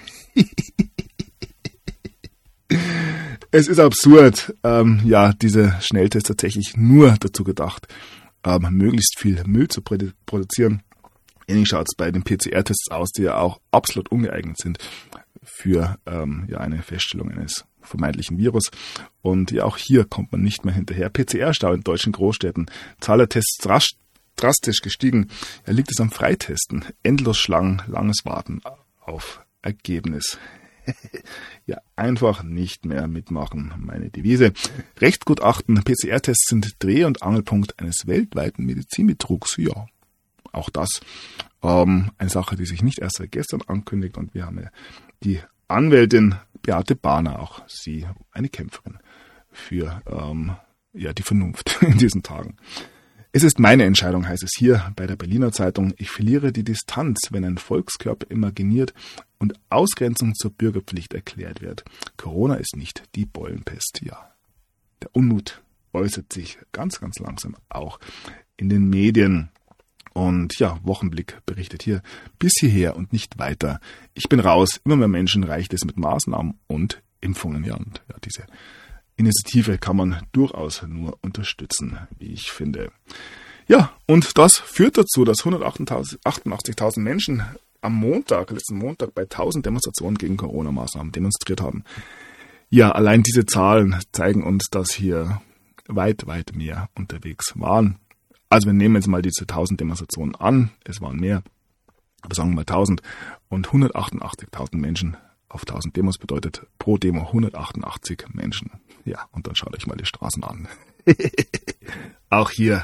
Es ist absurd. Diese Schnelltests tatsächlich nur dazu gedacht, möglichst viel Müll zu produzieren. Ähnlich schaut es bei den PCR-Tests aus, die ja auch absolut ungeeignet sind für eine Feststellung eines vermeintlichen Virus. Und ja, auch hier kommt man nicht mehr hinterher. PCR-Stau in deutschen Großstädten. Zahl der Tests drastisch gestiegen. Ja, liegt es am Freitesten. Endlos Schlangen, langes Warten auf Ergebnis. Ja, einfach nicht mehr mitmachen, meine Devise. Rechtsgutachten, PCR-Tests sind Dreh- und Angelpunkt eines weltweiten Medizinbetrugs. Ja, auch das eine Sache, die sich nicht erst seit gestern ankündigt. Und wir haben ja die Anwältin Beate Bahner, auch sie eine Kämpferin für die Vernunft in diesen Tagen. Es ist meine Entscheidung, heißt es hier bei der Berliner Zeitung. Ich verliere die Distanz, wenn ein Volkskörper imaginiert und Ausgrenzung zur Bürgerpflicht erklärt wird. Corona ist nicht die Beulenpest. Ja, der Unmut äußert sich ganz, ganz langsam auch in den Medien. Und ja, Wochenblick berichtet hier bis hierher und nicht weiter. Ich bin raus. Immer mehr Menschen reicht es mit Maßnahmen und Impfungen. Ja, und ja, diese Initiative kann man durchaus nur unterstützen, wie ich finde. Ja, und das führt dazu, dass 188.000 Menschen letzten Montag bei 1000 Demonstrationen gegen Corona-Maßnahmen demonstriert haben. Ja, allein diese Zahlen zeigen uns, dass hier weit, weit mehr unterwegs waren. Also wir nehmen jetzt mal diese 1000 Demonstrationen an, es waren mehr, aber sagen wir mal 1000 und 188.000 Menschen auf 1000 Demos bedeutet pro Demo 188 Menschen. Ja, und dann schaut euch mal die Straßen an. Auch hier,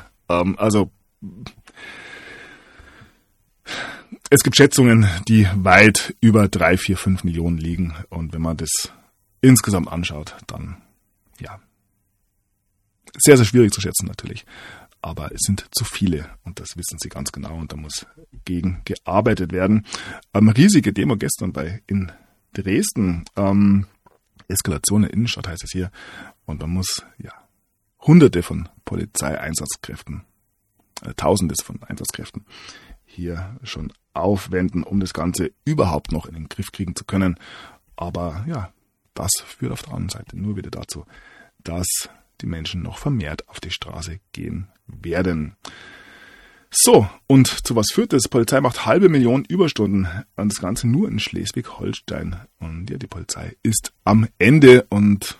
es gibt Schätzungen, die weit über 3, 4, 5 Millionen liegen. Und wenn man das insgesamt anschaut, dann, ja, sehr, sehr schwierig zu schätzen natürlich. Aber es sind zu viele und das wissen sie ganz genau und da muss gegen gearbeitet werden. Riesige Demo gestern in Dresden, Eskalation in der Innenstadt heißt es hier. Und man muss Hunderte von Polizeieinsatzkräften, Tausende von Einsatzkräften hier schon aufwenden, um das Ganze überhaupt noch in den Griff kriegen zu können. Aber ja, das führt auf der anderen Seite nur wieder dazu, dass die Menschen noch vermehrt auf die Straße gehen werden. So, und zu was führt das? Die Polizei macht 500.000 Überstunden und das Ganze nur in Schleswig-Holstein. Und ja, die Polizei ist am Ende und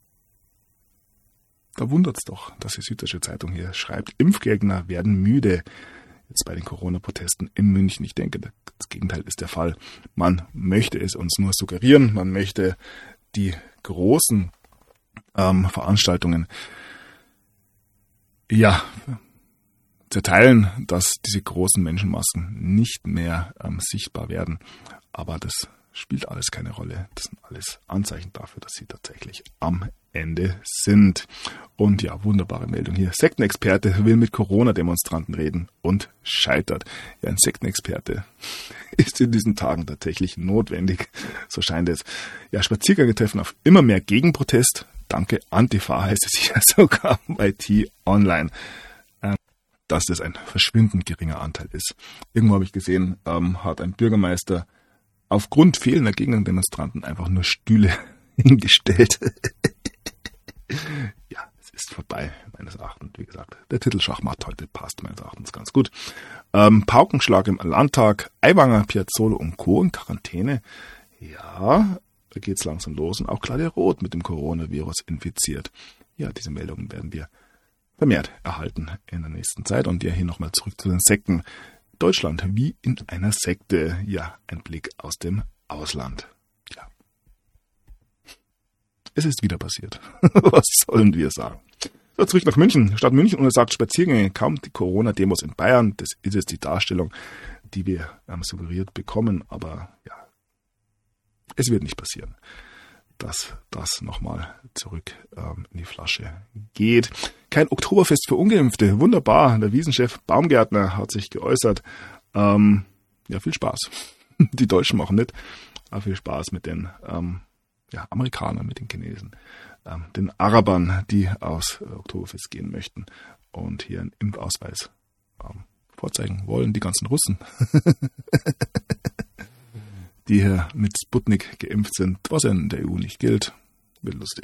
da wundert es doch, dass die Süddeutsche Zeitung hier schreibt, Impfgegner werden müde. Jetzt bei den Corona-Protesten in München. Ich denke, das Gegenteil ist der Fall. Man möchte es uns nur suggerieren, man möchte die großen Veranstaltungen zerteilen, dass diese großen Menschenmassen nicht mehr sichtbar werden. Aber das spielt alles keine Rolle. Das sind alles Anzeichen dafür, dass sie tatsächlich am Ende sind. Und ja, wunderbare Meldung hier. Sektenexperte will mit Corona-Demonstranten reden und scheitert. Ja, ein Sektenexperte ist in diesen Tagen tatsächlich notwendig. So scheint es. Ja, Spaziergänge treffen auf immer mehr Gegenprotest. Danke, Antifa heißt es hier sogar bei T-Online. Dass das ein verschwindend geringer Anteil ist. Irgendwo habe ich gesehen, hat ein Bürgermeister aufgrund fehlender Gegendemonstranten einfach nur Stühle hingestellt. Ja, es ist vorbei, meines Erachtens. Wie gesagt, der Titel Schachmatt heute passt meines Erachtens ganz gut. Paukenschlag im Landtag, Aiwanger, Piazzolo und Co. in Quarantäne. Ja, da geht's langsam los. Und auch Claudia Roth mit dem Coronavirus infiziert. Ja, diese Meldungen werden wir vermehrt erhalten in der nächsten Zeit. Und ja, hier nochmal zurück zu den Sekten. Deutschland wie in einer Sekte. Ja, ein Blick aus dem Ausland. Ja. Es ist wieder passiert. Was sollen wir sagen? So, zurück nach München. Stadt München untersagt Spaziergänge, kaum die Corona-Demos in Bayern. Das ist jetzt die Darstellung, die wir suggeriert bekommen. Aber ja, es wird nicht passieren. dass das nochmal zurück in die Flasche geht. Kein Oktoberfest für Ungeimpfte. Wunderbar. Der Wiesenchef Baumgärtner hat sich geäußert. Viel Spaß. Die Deutschen machen nicht. Aber viel Spaß mit den Amerikanern, mit den Chinesen, den Arabern, die aus Oktoberfest gehen möchten und hier einen Impfausweis vorzeigen wollen. Die ganzen Russen, die hier mit Sputnik geimpft sind, was in der EU nicht gilt. Wird lustig.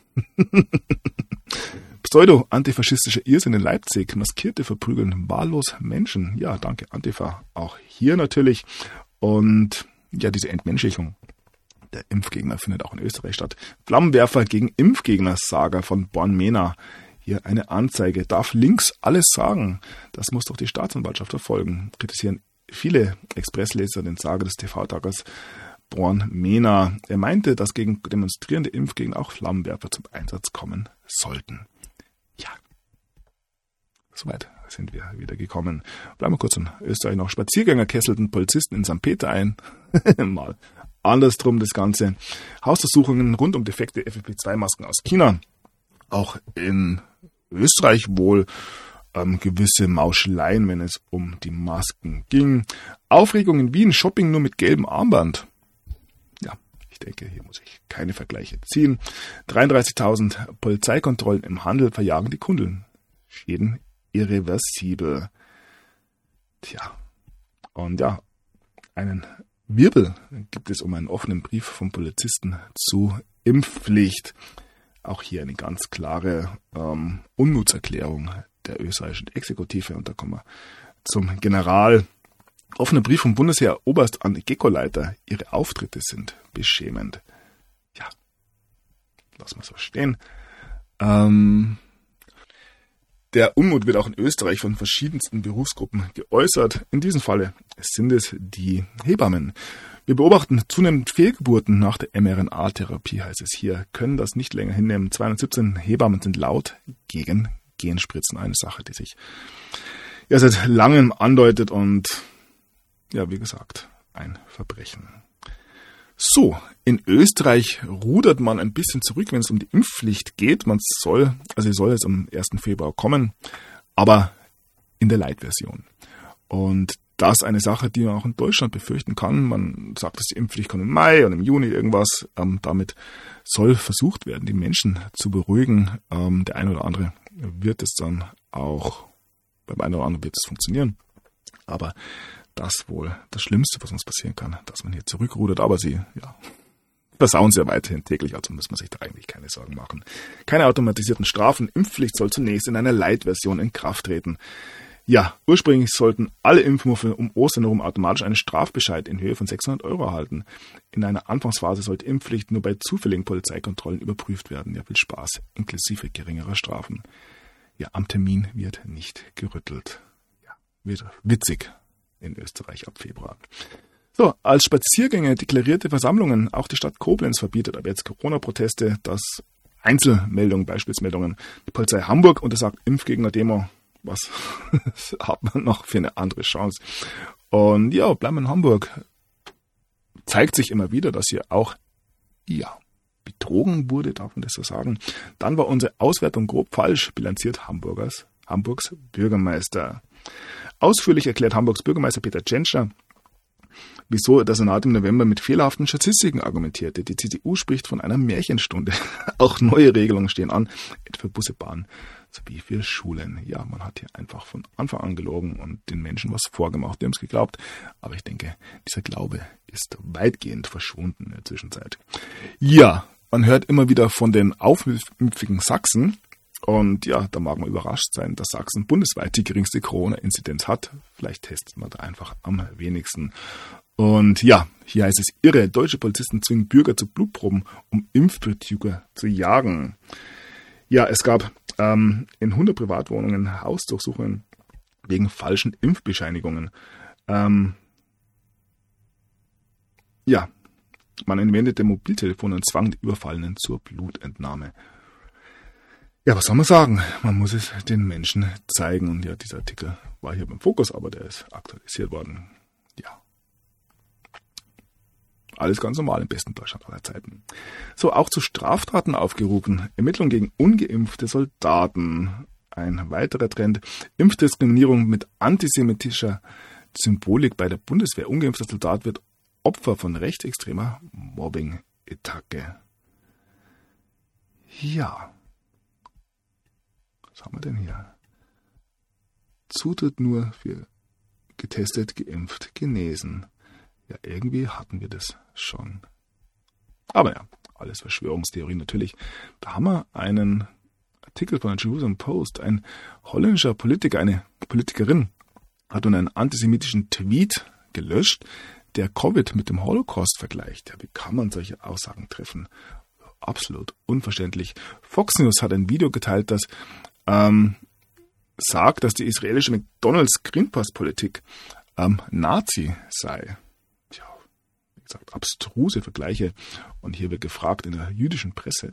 Pseudo-antifaschistischer Irrsinn in Leipzig. Maskierte verprügeln wahllos Menschen. Ja, danke Antifa. Auch hier natürlich. Und ja, diese Entmenschlichung der Impfgegner findet auch in Österreich statt. Flammenwerfer gegen Impfgegner-Saga von Born-Mena. Hier eine Anzeige. Darf links alles sagen? Das muss doch die Staatsanwaltschaft verfolgen. Kritisieren viele Expressleser den Saga des TV-Tagers Born-Mena. Er meinte, dass gegen demonstrierende Impfgegner auch Flammenwerfer zum Einsatz kommen sollten. Ja, soweit sind wir wieder gekommen. Bleiben wir kurz in Österreich noch. Spaziergänger kesselten Polizisten in St. Peter ein. Mal andersrum das Ganze. Hausdurchsuchungen rund um defekte FFP2-Masken aus China. Auch in Österreich wohl gewisse Mauscheleien, wenn es um die Masken ging. Aufregung in Wien, Shopping nur mit gelbem Armband. Ja, ich denke, hier muss ich keine Vergleiche ziehen. 33.000 Polizeikontrollen im Handel verjagen die Kunden. Schäden irreversibel. Tja, und ja, einen Wirbel gibt es um einen offenen Brief vom Polizisten zu Impfpflicht. Auch hier eine ganz klare Unmutserklärung der österreichischen Exekutive. Und da kommen wir zum General. Offener Brief vom Bundesheer Oberst an Gecko-Leiter. Ihre Auftritte sind beschämend. Ja, lassen wir so stehen. Der Unmut wird auch in Österreich von verschiedensten Berufsgruppen geäußert. In diesem Falle sind es die Hebammen. Wir beobachten zunehmend Fehlgeburten nach der mRNA-Therapie, heißt es hier, können das nicht länger hinnehmen. 217 Hebammen sind laut gegen Genspritzen. Eine Sache, die sich ja seit langem andeutet und ja, wie gesagt, ein Verbrechen. So, in Österreich rudert man ein bisschen zurück, wenn es um die Impfpflicht geht. Sie soll jetzt am 1. Februar kommen, aber in der Light-Version. Und das ist eine Sache, die man auch in Deutschland befürchten kann. Man sagt, dass die Impfpflicht kommt im Mai und im Juni irgendwas. Damit soll versucht werden, die Menschen zu beruhigen. Der eine oder andere wird es dann auch, beim einen oder anderen wird es funktionieren. Aber das wohl das Schlimmste, was uns passieren kann, dass man hier zurückrudert. Aber sie versauen sie ja weiterhin täglich, also muss man sich da eigentlich keine Sorgen machen. Keine automatisierten Strafen. Impfpflicht soll zunächst in einer Light-Version in Kraft treten. Ja, ursprünglich sollten alle Impfmuffel um Ostern herum automatisch einen Strafbescheid in Höhe von 600 € erhalten. In einer Anfangsphase sollte Impfpflicht nur bei zufälligen Polizeikontrollen überprüft werden. Ja, viel Spaß, inklusive geringerer Strafen. Ja, am Termin wird nicht gerüttelt. Ja, wird witzig in Österreich ab Februar. So, als Spaziergänge deklarierte Versammlungen, auch die Stadt Koblenz verbietet ab jetzt Corona-Proteste, das Einzelmeldungen, Beispielsmeldungen. Die Polizei Hamburg untersagt Impfgegner-Demo. Was hat man noch für eine andere Chance? Und ja, bleiben wir in Hamburg. Zeigt sich immer wieder, dass hier auch, betrogen wurde, darf man das so sagen. Dann war unsere Auswertung grob falsch, bilanziert Hamburgs Bürgermeister. Ausführlich erklärt Hamburgs Bürgermeister Peter Tschentscher, wieso der Senat im November mit fehlerhaften Statistiken argumentierte. Die CDU spricht von einer Märchenstunde. Auch neue Regelungen stehen an, etwa für Busse, Bahn sowie für Schulen. Ja, man hat hier einfach von Anfang an gelogen und den Menschen was vorgemacht. Die haben es geglaubt. Aber ich denke, dieser Glaube ist weitgehend verschwunden in der Zwischenzeit. Ja, man hört immer wieder von den aufmüpfigen Sachsen. Und ja, da mag man überrascht sein, dass Sachsen bundesweit die geringste Corona-Inzidenz hat. Vielleicht testet man da einfach am wenigsten. Und ja, hier heißt es irre, deutsche Polizisten zwingen Bürger zu Blutproben, um Impfbetrüger zu jagen. Ja, es gab in 100 Privatwohnungen Hausdurchsuchungen wegen falschen Impfbescheinigungen. Man entwendete Mobiltelefone und zwang die Überfallenen zur Blutentnahme. Ja, was soll man sagen? Man muss es den Menschen zeigen. Und ja, dieser Artikel war hier beim Fokus, aber der ist aktualisiert worden. Ja. alles ganz normal im besten Deutschland aller Zeiten. So, auch zu Straftaten aufgerufen. Ermittlungen gegen ungeimpfte Soldaten. Ein weiterer Trend. Impfdiskriminierung mit antisemitischer Symbolik bei der Bundeswehr. Ungeimpfter Soldat wird Opfer von rechtsextremer Mobbing-Attacke. Ja. Was haben wir denn hier? Zutritt nur für getestet, geimpft, genesen. Ja, irgendwie hatten wir das schon. Aber ja, alles Verschwörungstheorien natürlich. Da haben wir einen Artikel von der Jerusalem Post. Ein holländischer Politiker, eine Politikerin, hat nun einen antisemitischen Tweet gelöscht, der Covid mit dem Holocaust vergleicht. Ja, wie kann man solche Aussagen treffen? Absolut unverständlich. Fox News hat ein Video geteilt, das sagt, dass die israelische McDonald's Green Pass Politik Nazi sei. Tja, wie gesagt, abstruse Vergleiche. Und hier wird gefragt in der jüdischen Presse,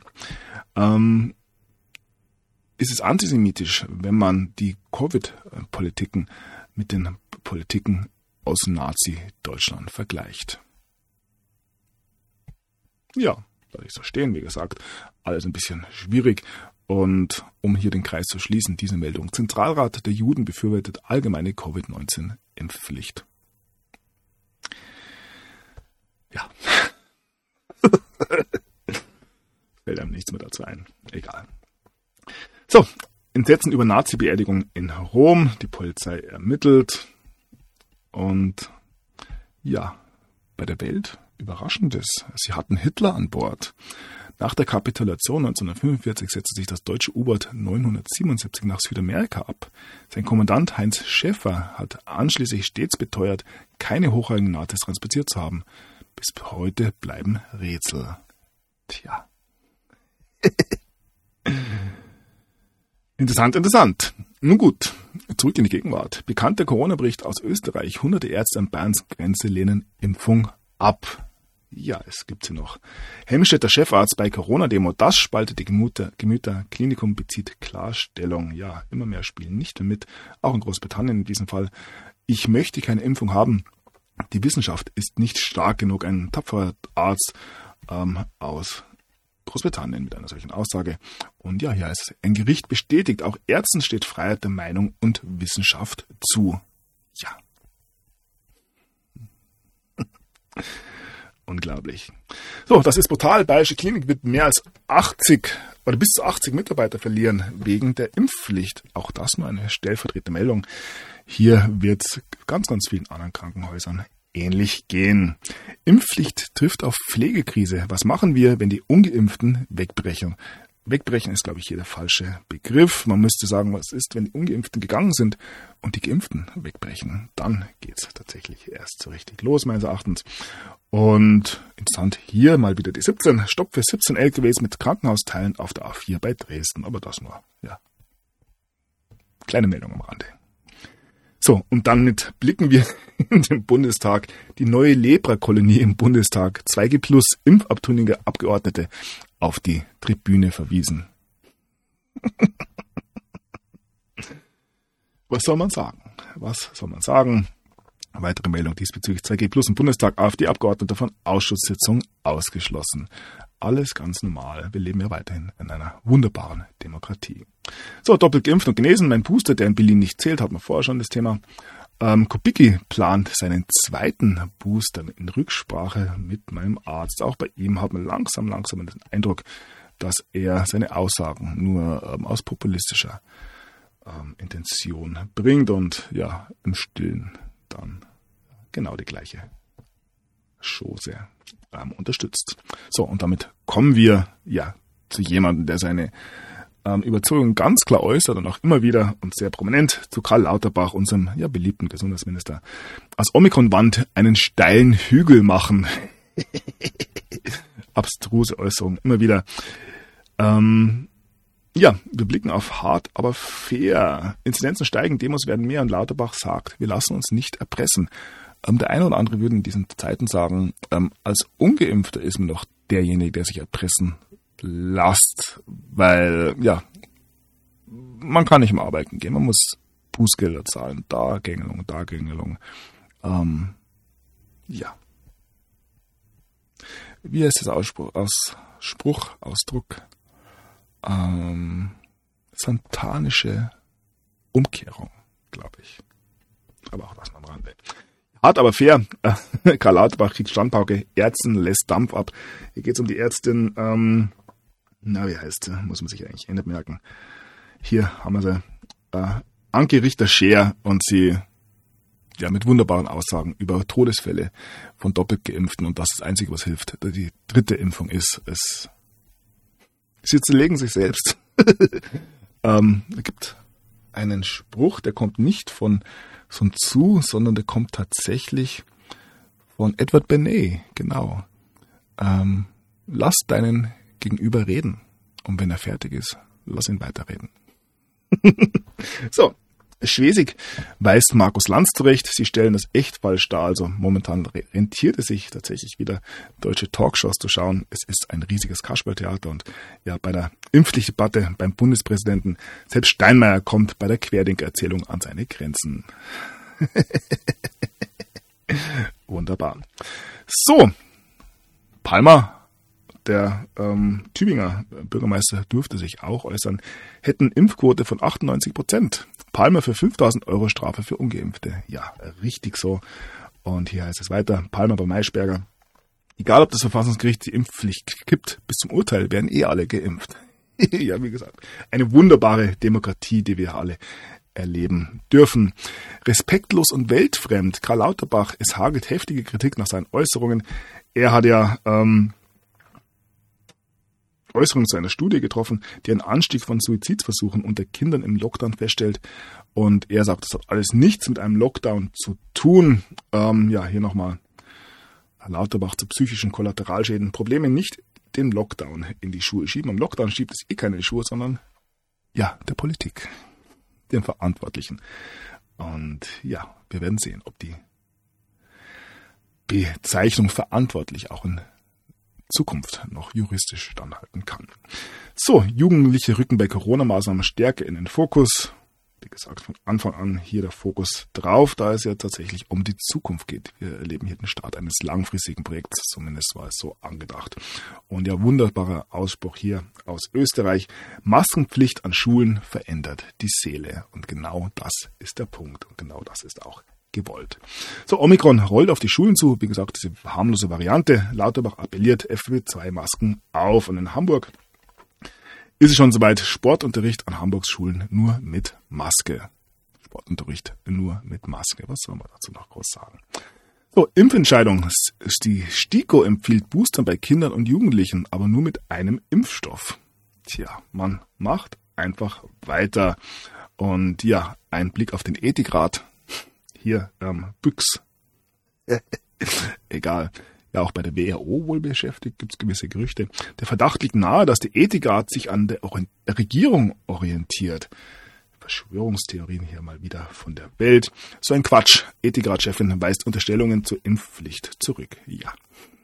ist es antisemitisch, wenn man die Covid-Politiken mit den Politiken aus Nazi-Deutschland vergleicht? Ja, soll ich so stehen, wie gesagt, alles ein bisschen schwierig. Und um hier den Kreis zu schließen, diese Meldung. Zentralrat der Juden befürwortet allgemeine Covid-19-Impfpflicht. Ja. Fällt einem nichts mehr dazu ein. Egal. So, Entsetzen über Nazi-Beerdigung in Rom. Die Polizei ermittelt. Und ja, bei der Welt Überraschendes. Sie hatten Hitler an Bord. Nach der Kapitulation 1945 setzte sich das deutsche U-Boot 977 nach Südamerika ab. Sein Kommandant Heinz Schäfer hat anschließend stets beteuert, keine hochrangigen Nazis transportiert zu haben. Bis heute bleiben Rätsel. Tja. Interessant. Nun gut, zurück in die Gegenwart. Bekannter Corona-Bericht aus Österreich. Hunderte Ärzte an Bayerns Grenze lehnen Impfung ab. Ja, es gibt sie noch. Helmstedter Chefarzt bei Corona-Demo. Das spaltet die Gemüter. Klinikum bezieht Klarstellung. Ja, immer mehr spielen nicht mehr mit. Auch in Großbritannien in diesem Fall. Ich möchte keine Impfung haben. Die Wissenschaft ist nicht stark genug. Ein tapferer Arzt aus Großbritannien mit einer solchen Aussage. Und ja, hier ist es. Ein Gericht bestätigt, auch Ärzten steht Freiheit der Meinung und Wissenschaft zu. Ja. Unglaublich. So, das ist brutal. Bayerische Klinik wird mehr als 80 oder bis zu 80 Mitarbeiter verlieren wegen der Impfpflicht. Auch das nur eine stellvertretende Meldung. Hier wird es ganz vielen anderen Krankenhäusern ähnlich gehen. Impfpflicht trifft auf Pflegekrise. Was machen wir, wenn die Ungeimpften wegbrechen? Wegbrechen ist, glaube ich, hier der falsche Begriff. Man müsste sagen, was ist, wenn die Ungeimpften gegangen sind und die Geimpften wegbrechen. Dann geht es tatsächlich erst so richtig los, meines Erachtens. Und interessant, hier mal wieder die 17. Stopp für 17 LKWs mit Krankenhausteilen auf der A4 bei Dresden. Aber das nur, ja. Kleine Meldung am Rande. So, und damit blicken wir in den Bundestag. Die neue Lepra-Kolonie im Bundestag. 2G+ impfabtrünnige Abgeordnete auf die Tribüne verwiesen. Was soll man sagen? Eine weitere Meldung diesbezüglich 2G+ im Bundestag. AfD-Abgeordnete von Ausschusssitzung ausgeschlossen. Alles ganz normal. Wir leben ja weiterhin in einer wunderbaren Demokratie. So, doppelt geimpft und genesen. Mein Booster, der in Berlin nicht zählt, hat man vorher schon das Thema. Kubicki plant seinen zweiten Booster in Rücksprache mit meinem Arzt. Auch bei ihm hat man langsam den Eindruck, dass er seine Aussagen nur aus populistischer Intention bringt und ja, im Stillen dann genau die gleiche Chose unterstützt. So, und damit kommen wir ja zu jemandem, der seine Überzeugung ganz klar äußert und auch immer wieder und sehr prominent zu Karl Lauterbach, unserem ja beliebten Gesundheitsminister, aus Omikron-Wand einen steilen Hügel machen. Abstruse Äußerung, immer wieder. Ja, wir blicken auf hart, aber fair. Inzidenzen steigen, Demos werden mehr und Lauterbach sagt, wir lassen uns nicht erpressen. Der eine oder andere würde in diesen Zeiten sagen, als Ungeimpfter ist man doch derjenige, der sich erpressen lässt, weil, ja, man kann nicht mehr arbeiten gehen, man muss Bußgelder zahlen, da Gängelung. Ja. wie heißt das Ausdruck? Santanische Umkehrung, glaube ich. Aber auch das mal am Rande. Hart aber fair. Karl Lauterbach kriegt Standpauke. Ärzten lässt Dampf ab. Hier geht es um die Ärztin, wie heißt sie? Muss man sich eigentlich nicht merken. Hier haben wir sie. Anke Richter-Scheer und sie mit wunderbaren Aussagen über Todesfälle von doppelt Geimpften und das Einzige, was hilft, die 3. Impfung ist. Sie zerlegen sich selbst. Da gibt einen Spruch, der kommt nicht von Sun Tzu, sondern der kommt tatsächlich von Edward Bernays, genau. Lass deinen Gegenüber reden und wenn er fertig ist, lass ihn weiterreden. So, Schwesig weist Markus Lanz zurecht, sie stellen das echt falsch dar, also momentan rentiert es sich tatsächlich wieder, deutsche Talkshows zu schauen. Es ist ein riesiges Kasperltheater und ja, bei der Impfpflichtdebatte beim Bundespräsidenten, selbst Steinmeier kommt bei der Querdenker-Erzählung an seine Grenzen. Wunderbar. So, Palmer, der Tübinger Bürgermeister, durfte sich auch äußern, hätten Impfquote von 98%. Palmer für 5.000 € Strafe für Ungeimpfte. Ja, richtig so. Und hier heißt es weiter, Palmer bei Maischberger. Egal, ob das Verfassungsgericht die Impfpflicht kippt, bis zum Urteil werden alle geimpft. Ja, wie gesagt, eine wunderbare Demokratie, die wir alle erleben dürfen. Respektlos und weltfremd. Karl Lauterbach, es hagelt heftige Kritik nach seinen Äußerungen. Er hat ja Äußerungen zu einer Studie getroffen, die einen Anstieg von Suizidversuchen unter Kindern im Lockdown feststellt. Und er sagt, das hat alles nichts mit einem Lockdown zu tun. Hier nochmal Herr Lauterbach zu psychischen Kollateralschäden. Probleme nicht den Lockdown in die Schuhe schieben. Am Lockdown schiebt es keine Schuhe, sondern der Politik, den Verantwortlichen. Und ja, wir werden sehen, ob die Bezeichnung verantwortlich auch in Zukunft noch juristisch standhalten kann. So, Jugendliche rücken bei Corona-Maßnahmen stärker in den Fokus. Wie gesagt, von Anfang an hier der Fokus drauf, da es ja tatsächlich um die Zukunft geht. Wir erleben hier den Start eines langfristigen Projekts, zumindest war es so angedacht. Und ja, wunderbarer Ausspruch hier aus Österreich. Maskenpflicht an Schulen verändert die Seele. Und genau das ist der Punkt. Und genau das ist auch gewollt. So, Omikron rollt auf die Schulen zu. Wie gesagt, diese harmlose Variante. Lauterbach appelliert FFP2-Masken auf. Und in Hamburg ist es schon soweit. Sportunterricht an Hamburgs Schulen nur mit Maske. Sportunterricht nur mit Maske. Was soll man dazu noch groß sagen? So, Impfentscheidung. Die STIKO empfiehlt Boostern bei Kindern und Jugendlichen, aber nur mit einem Impfstoff. Tja, man macht einfach weiter. Und ja, ein Blick auf den Ethikrat. Hier, Büchs. Egal. Ja, auch bei der WHO wohl beschäftigt, gibt es gewisse Gerüchte. Der Verdacht liegt nahe, dass der Ethikrat sich an der Regierung orientiert. Verschwörungstheorien hier mal wieder von der Welt. So ein Quatsch. Ethikratchefin weist Unterstellungen zur Impfpflicht zurück. Ja.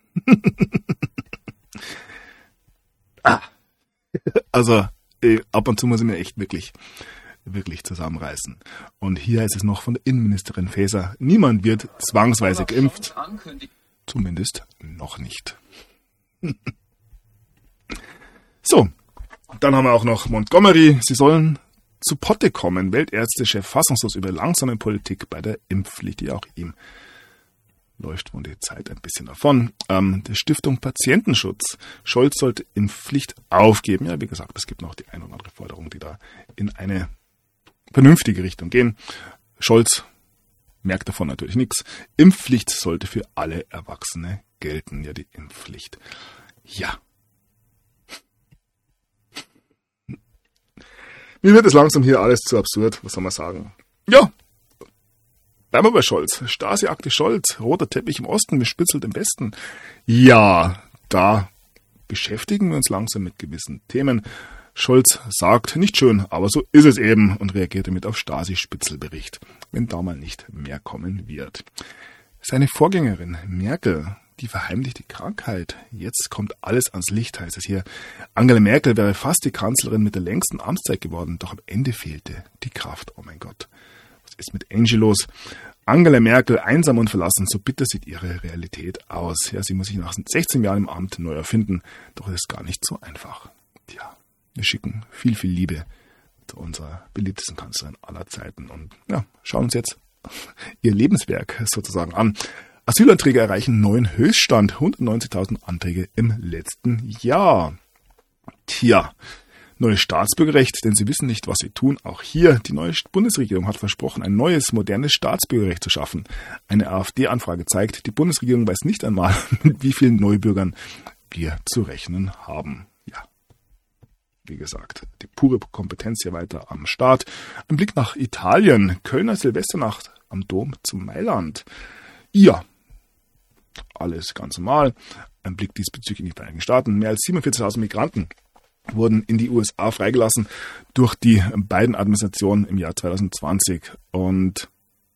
Also, ab und zu muss ich mir echt wirklich zusammenreißen. Und hier heißt es noch von der Innenministerin Faeser, niemand wird zwangsweise geimpft. Zumindest noch nicht. So, dann haben wir auch noch Montgomery. Sie sollen zu Potte kommen. Weltärztechef fassungslos über langsame Politik bei der Impfpflicht, die auch ihm läuft wohl die Zeit ein bisschen davon. Der Stiftung Patientenschutz. Scholz sollte Impfpflicht aufgeben. Ja, wie gesagt, es gibt noch die eine oder andere Forderung, die da in eine vernünftige Richtung gehen. Scholz merkt davon natürlich nichts. Impfpflicht sollte für alle Erwachsene gelten. Ja, die Impfpflicht. Ja. Mir wird es langsam hier alles zu absurd. Was soll man sagen? Ja. Bleiben wir bei Scholz. Stasi-Akte Scholz. Roter Teppich im Osten, bespitzelt im Westen. Ja, da beschäftigen wir uns langsam mit gewissen Themen. Scholz sagt, nicht schön, aber so ist es eben und reagiert damit auf Stasi-Spitzelbericht, wenn da mal nicht mehr kommen wird. Seine Vorgängerin Merkel, die verheimlicht die Krankheit. Jetzt kommt alles ans Licht, heißt es hier. Angela Merkel wäre fast die Kanzlerin mit der längsten Amtszeit geworden, doch am Ende fehlte die Kraft. Oh mein Gott, was ist mit Angie los? Angela Merkel einsam und verlassen, so bitter sieht ihre Realität aus. Ja, sie muss sich nach 16 Jahren im Amt neu erfinden, doch es ist gar nicht so einfach. Tja, wir schicken viel, viel Liebe zu unserer beliebtesten Kanzlerin aller Zeiten und ja, schauen uns jetzt ihr Lebenswerk sozusagen an. Asylanträge erreichen neuen Höchststand, 190.000 Anträge im letzten Jahr. Tja, neues Staatsbürgerrecht, denn sie wissen nicht, was sie tun. Auch hier, die neue Bundesregierung hat versprochen, ein neues, modernes Staatsbürgerrecht zu schaffen. Eine AfD-Anfrage zeigt, die Bundesregierung weiß nicht einmal, mit wie vielen Neubürgern wir zu rechnen haben. Ja, wie gesagt, die pure Kompetenz hier weiter am Start. Ein Blick nach Italien, Kölner Silvesternacht am Dom zu Mailand. Ja, alles ganz normal. Ein Blick diesbezüglich in die Vereinigten Staaten. Mehr als 47.000 Migranten wurden in die USA freigelassen durch die Biden-Administration im Jahr 2020. Und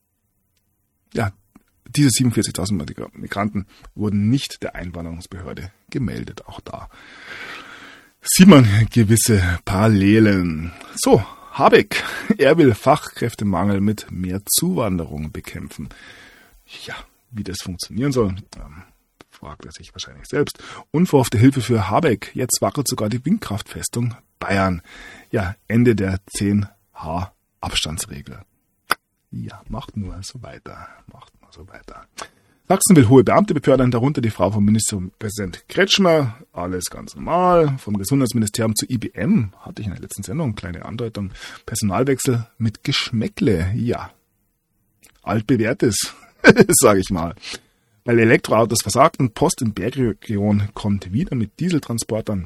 ja, diese 47.000 Migranten wurden nicht der Einwanderungsbehörde gemeldet. Auch da sieht man gewisse Parallelen. So, Habeck, er will Fachkräftemangel mit mehr Zuwanderung bekämpfen. Ja, wie das funktionieren soll, fragt er sich wahrscheinlich selbst. Unverhoffte Hilfe für Habeck. Jetzt wackelt sogar die Windkraftfestung Bayern. Ja, Ende der 10H Abstandsregel. Ja, macht nur so weiter. Sachsen will hohe Beamte befördern, darunter die Frau vom Ministerpräsident Kretschmer. Alles ganz normal. Vom Gesundheitsministerium zu IBM hatte ich in der letzten Sendung kleine Andeutung. Personalwechsel mit Geschmäckle. Ja, altbewährtes, sage ich mal. Weil Elektroautos versagten, Post in Bergregion kommt wieder mit Dieseltransportern.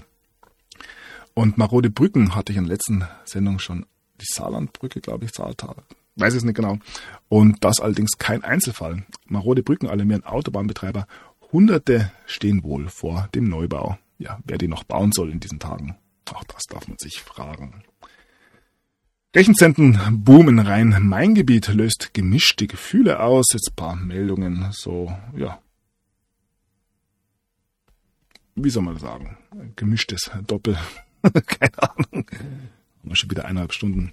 Und marode Brücken hatte ich in der letzten Sendung schon, die Saarlandbrücke, glaube ich, Saartal, weiß es nicht genau. Und das allerdings kein Einzelfall. Marode Brücken alarmieren Autobahnbetreiber. Hunderte stehen wohl vor dem Neubau. Ja, wer die noch bauen soll in diesen Tagen, auch das darf man sich fragen. Rechenzentren-Boom in Rhein-Main-Gebiet löst gemischte Gefühle aus. Jetzt ein paar Meldungen, so, ja. Wie soll man sagen? Gemischtes Doppel. Keine Ahnung. Haben wir schon wieder 1,5 Stunden.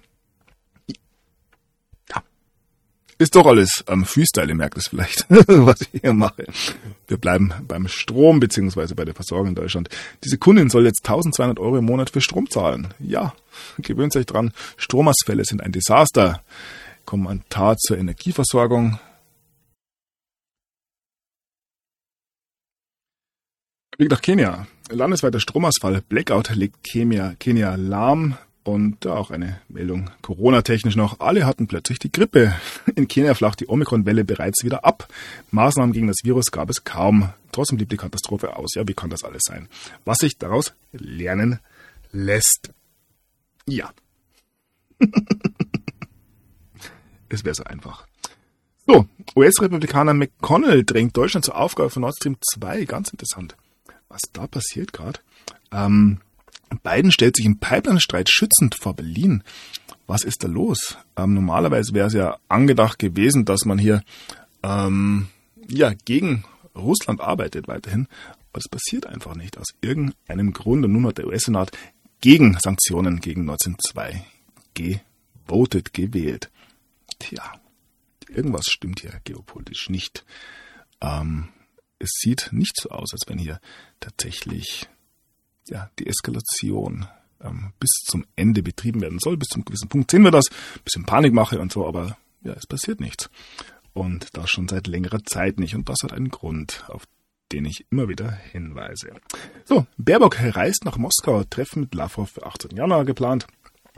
Ja. Ist doch alles am Freestyle, ihr merkt es vielleicht, was ich hier mache. Wir bleiben beim Strom, beziehungsweise bei der Versorgung in Deutschland. Diese Kundin soll jetzt 1.200 € im Monat für Strom zahlen. Ja, gewöhnt euch dran. Stromausfälle sind ein Desaster. Kommentar zur Energieversorgung. Blick nach Kenia. Landesweiter Stromausfall. Blackout legt Kenia lahm. Und auch eine Meldung Corona-technisch noch. Alle hatten plötzlich die Grippe. In Kenia flacht die Omikron-Welle bereits wieder ab. Maßnahmen gegen das Virus gab es kaum. Trotzdem blieb die Katastrophe aus. Ja, wie kann das alles sein? Was sich daraus lernen lässt. Ja. Es wäre so einfach. So, US-Republikaner McConnell drängt Deutschland zur Aufgabe von Nord Stream 2. Ganz interessant. Was da passiert gerade? Biden stellt sich im Pipeline-Streit schützend vor Berlin. Was ist da los? Normalerweise wäre es ja angedacht gewesen, dass man hier gegen Russland arbeitet weiterhin. Aber das passiert einfach nicht aus irgendeinem Grund. Und nun hat der US-Senat gegen Sanktionen gegen Nord Stream 2 gewählt. Tja, irgendwas stimmt hier geopolitisch nicht. Es sieht nicht so aus, als wenn hier tatsächlich die Eskalation bis zum Ende betrieben werden soll. Bis zum gewissen Punkt sehen wir das. Bisschen Panikmache und so, aber ja, es passiert nichts. Und das schon seit längerer Zeit nicht. Und das hat einen Grund, auf den ich immer wieder hinweise. So, Baerbock reist nach Moskau. Treffen mit Lavrov für 18. Januar geplant.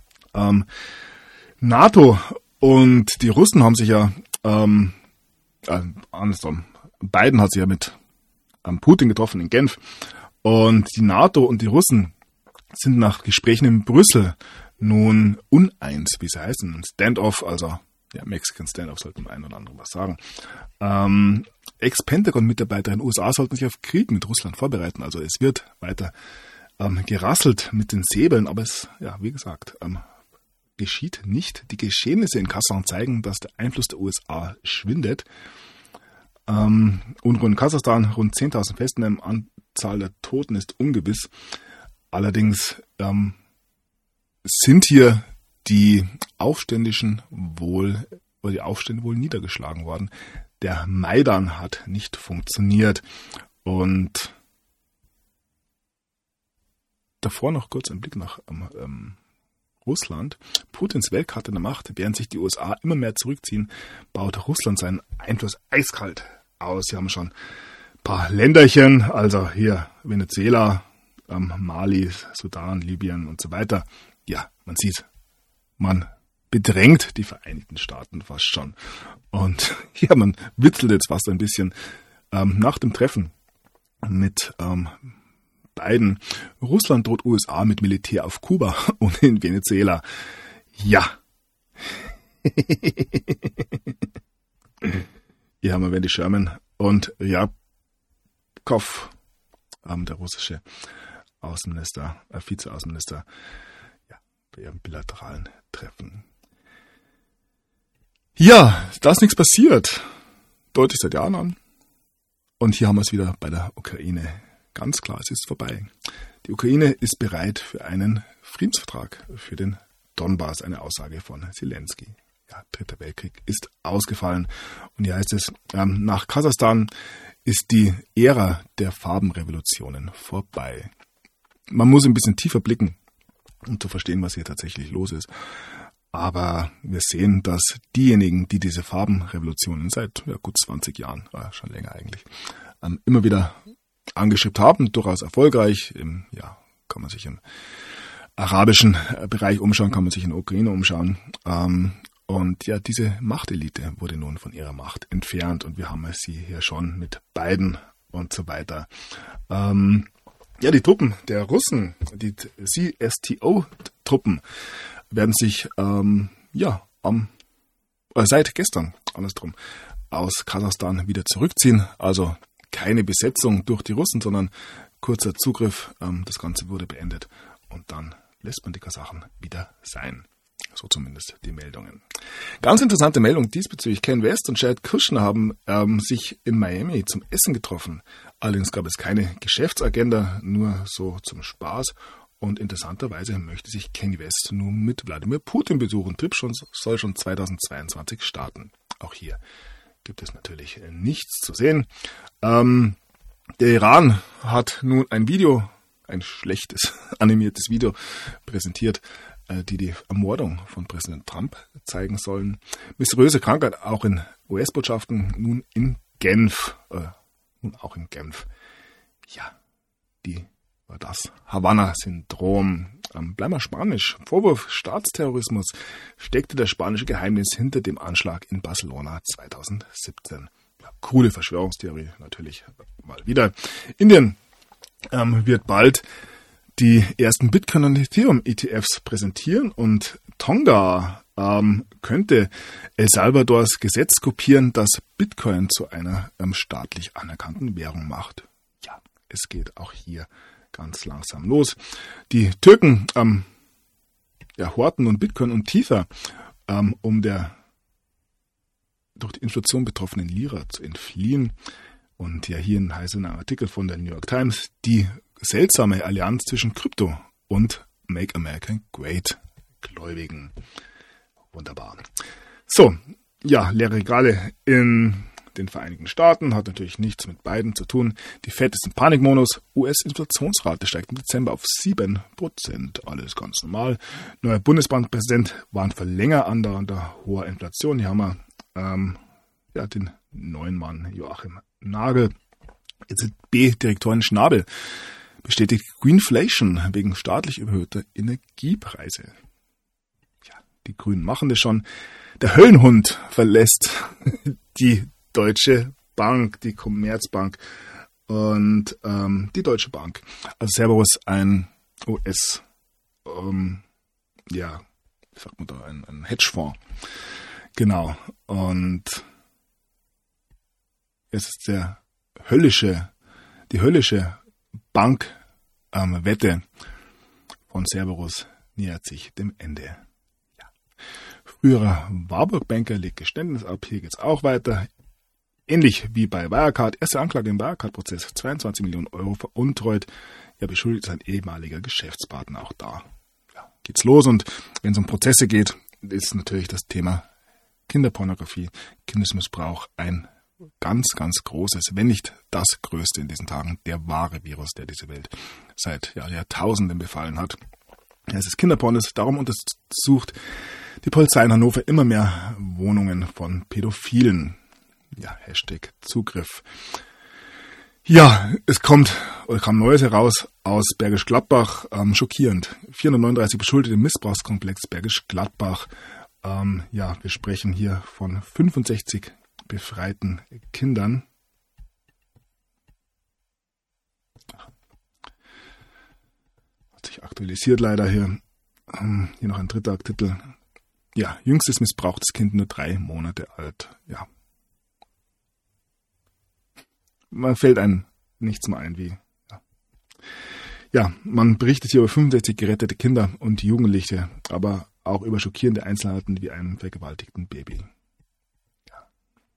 NATO und die Russen haben sich ja andersrum. Biden hat sich ja mit Putin getroffen in Genf. Und die NATO und die Russen sind nach Gesprächen in Brüssel nun uneins, wie sie heißen. Ein Standoff, also Mexican Standoff, sollte man ein oder andere was sagen. Ex-Pentagon-Mitarbeiter in den USA sollten sich auf Krieg mit Russland vorbereiten. Also es wird weiter gerasselt mit den Säbeln, aber es, wie gesagt, geschieht nicht. Die Geschehnisse in Kasachstan zeigen, dass der Einfluss der USA schwindet. Unruhen in Kasachstan, rund 10.000 Festnahmen, Anzahl der Toten ist ungewiss. Allerdings sind hier die Aufständischen wohl oder die Aufstände wohl niedergeschlagen worden. Der Maidan hat nicht funktioniert. Und davor noch kurz ein Blick nach Russland. Putins Weltkarte der Macht, während sich die USA immer mehr zurückziehen, baut Russland seinen Einfluss eiskalt aus. Sie haben schon ein paar Länderchen, also hier Venezuela, Mali, Sudan, Libyen und so weiter. Ja, man sieht, man bedrängt die Vereinigten Staaten fast schon. Und ja, man witzelt jetzt fast ein bisschen nach dem Treffen mit Biden. Russland droht USA mit Militär auf Kuba und in Venezuela. Ja. Hier haben wir Wendy Sherman und Ryabkov, der russische Außenminister, Vizeaußenminister, ja, bei ihrem bilateralen Treffen. Ja, da ist nichts passiert. Deutlich seit Jahren an. Und hier haben wir es wieder bei der Ukraine. Ganz klar, es ist vorbei. Die Ukraine ist bereit für einen Friedensvertrag für den Donbass, eine Aussage von Zelensky. Ja, Dritter Weltkrieg ist ausgefallen. Und hier heißt es, nach Kasachstan ist die Ära der Farbenrevolutionen vorbei. Man muss ein bisschen tiefer blicken, um zu verstehen, was hier tatsächlich los ist. Aber wir sehen, dass diejenigen, die diese Farbenrevolutionen seit gut 20 Jahren, schon länger eigentlich, immer wieder angeschippt haben, durchaus erfolgreich. Kann man sich im arabischen Bereich umschauen, kann man sich in der Ukraine umschauen. Und ja, diese Machtelite wurde nun von ihrer Macht entfernt und wir haben sie hier schon mit Biden und so weiter. Die Truppen der Russen, die CSTO-Truppen, werden sich seit gestern, andersrum, aus Kasachstan wieder zurückziehen. Also keine Besetzung durch die Russen, sondern kurzer Zugriff. Das Ganze wurde beendet und dann lässt man die Kasachen wieder sein. So zumindest die Meldungen. Ganz interessante Meldung diesbezüglich. Kanye West und Jared Kushner haben sich in Miami zum Essen getroffen. Allerdings gab es keine Geschäftsagenda, nur so zum Spaß. Und interessanterweise möchte sich Kanye West nun mit Wladimir Putin besuchen. Trip soll schon 2022 starten. Auch hier gibt es natürlich nichts zu sehen. Der Iran hat nun ein schlechtes animiertes Video präsentiert, die Ermordung von Präsident Trump zeigen sollen. Mysteriöse Krankheit auch in US-Botschaften, nun in Genf. Ja, das Havanna-Syndrom. Bleiben wir spanisch. Vorwurf Staatsterrorismus steckte der spanische Geheimdienst hinter dem Anschlag in Barcelona 2017. Ja, coole Verschwörungstheorie, natürlich mal wieder. Indien wird bald die ersten Bitcoin- und Ethereum-ETFs präsentieren und Tonga könnte El Salvadors Gesetz kopieren, das Bitcoin zu einer staatlich anerkannten Währung macht. Ja, es geht auch hier ganz langsam los. Die Türken horten nun Bitcoin und Tether, um der durch die Inflation betroffenen Lira zu entfliehen. Und ja, hier heißt ein Artikel von der New York Times, die seltsame Allianz zwischen Krypto und Make America Great Gläubigen. Wunderbar. So, ja, leere Regale in den Vereinigten Staaten, hat natürlich nichts mit beiden zu tun. Die Fed ist im Panikmodus. US-Inflationsrate steigt im Dezember auf 7%. Alles ganz normal. Neuer Bundesbankpräsident warnt für länger andauernder hoher Inflation. Hier haben wir den neuen Mann Joachim Nagel. EZB-Direktorin Schnabel bestätigt Greenflation wegen staatlich überhöhter Energiepreise. Ja, die Grünen machen das schon. Der Höllenhund verlässt die Deutsche Bank, die Commerzbank und die Deutsche Bank. Also Cerberus, ein US, ein Hedgefonds. Genau. Und es ist die höllische Bankwette von Cerberus nähert sich dem Ende. Ja. Früherer Warburg-Banker legt Geständnis ab, hier geht es auch weiter. Ähnlich wie bei Wirecard, erste Anklage im Wirecard-Prozess, 22 Millionen Euro veruntreut. Ja, beschuldigt ist ein ehemaliger Geschäftspartner, auch da. Ja, geht's los und wenn es um Prozesse geht, ist natürlich das Thema Kinderpornografie, Kindesmissbrauch ein ganz, ganz großes, wenn nicht das größte in diesen Tagen, der wahre Virus, der diese Welt seit Jahrtausenden befallen hat. Es ist Kinderpornos, darum untersucht die Polizei in Hannover immer mehr Wohnungen von Pädophilen. Ja, Hashtag Zugriff. Ja, es kam Neues heraus aus Bergisch Gladbach, schockierend. 439 Beschuldete im Missbrauchskomplex Bergisch Gladbach. Wir sprechen hier von 65 befreiten Kindern. Hat sich aktualisiert leider hier. Hier noch ein dritter Artikel. Ja, jüngstes missbrauchtes Kind, nur 3 Monate alt. Ja. Man fällt einem nichts mehr ein, wie. Ja, man berichtet hier über 65 gerettete Kinder und Jugendliche, aber auch über schockierende Einzelheiten wie einen vergewaltigten Baby. Ja.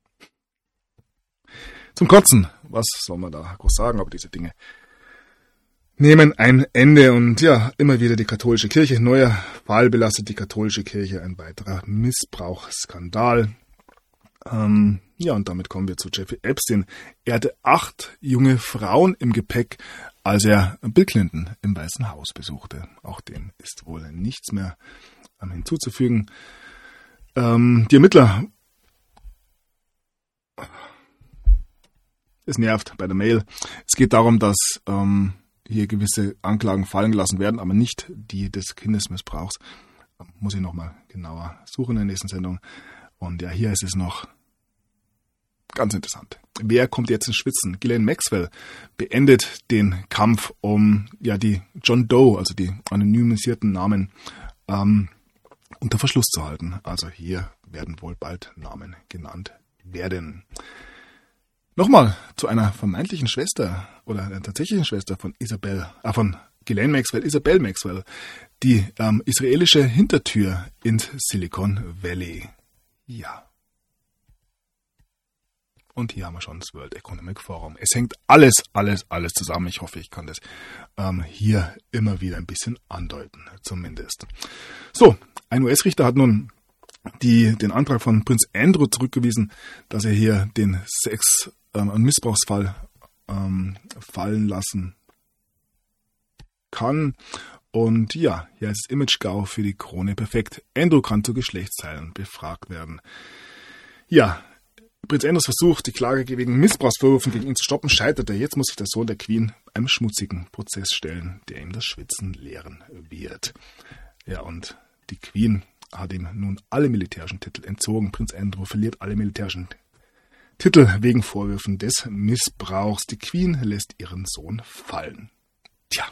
Zum Kotzen, was soll man da groß sagen, aber diese Dinge nehmen ein Ende und ja, immer wieder die katholische Kirche. Neuer Fall belastet die katholische Kirche, ein weiterer Missbrauchsskandal. Und damit kommen wir zu Jeffrey Epstein. Er hatte 8 junge Frauen im Gepäck, als er Bill Clinton im Weißen Haus besuchte. Auch dem ist wohl nichts mehr hinzuzufügen. Die Ermittler, es nervt bei der Mail. Es geht darum, dass hier gewisse Anklagen fallen gelassen werden, aber nicht die des Kindesmissbrauchs. Muss ich nochmal genauer suchen in der nächsten Sendung. Und ja, hier ist es noch ganz interessant. Wer kommt jetzt ins Schwitzen? Ghislaine Maxwell beendet den Kampf um die John Doe, also die anonymisierten Namen, unter Verschluss zu halten. Also hier werden wohl bald Namen genannt werden. Nochmal zu einer vermeintlichen Schwester oder einer tatsächlichen Schwester von Ghislaine Maxwell, Isabel Maxwell, die israelische Hintertür ins Silicon Valley. Ja. Und hier haben wir schon das World Economic Forum. Es hängt alles zusammen. Ich hoffe, ich kann das hier immer wieder ein bisschen andeuten, zumindest. So, ein US-Richter hat nun den Antrag von Prinz Andrew zurückgewiesen, dass er hier den und Missbrauchsfall fallen lassen kann. Und ja, hier ist das Image-GAU für die Krone perfekt. Andrew kann zu Geschlechtsteilen befragt werden. Ja, Prinz Andrews Versuch, die Klage wegen Missbrauchsvorwürfen gegen ihn zu stoppen, scheiterte. Jetzt muss sich der Sohn der Queen einem schmutzigen Prozess stellen, der ihm das Schwitzen lehren wird. Ja, und die Queen hat ihm nun alle militärischen Titel entzogen. Prinz Andrew verliert alle militärischen Titel wegen Vorwürfen des Missbrauchs. Die Queen lässt ihren Sohn fallen. Tja.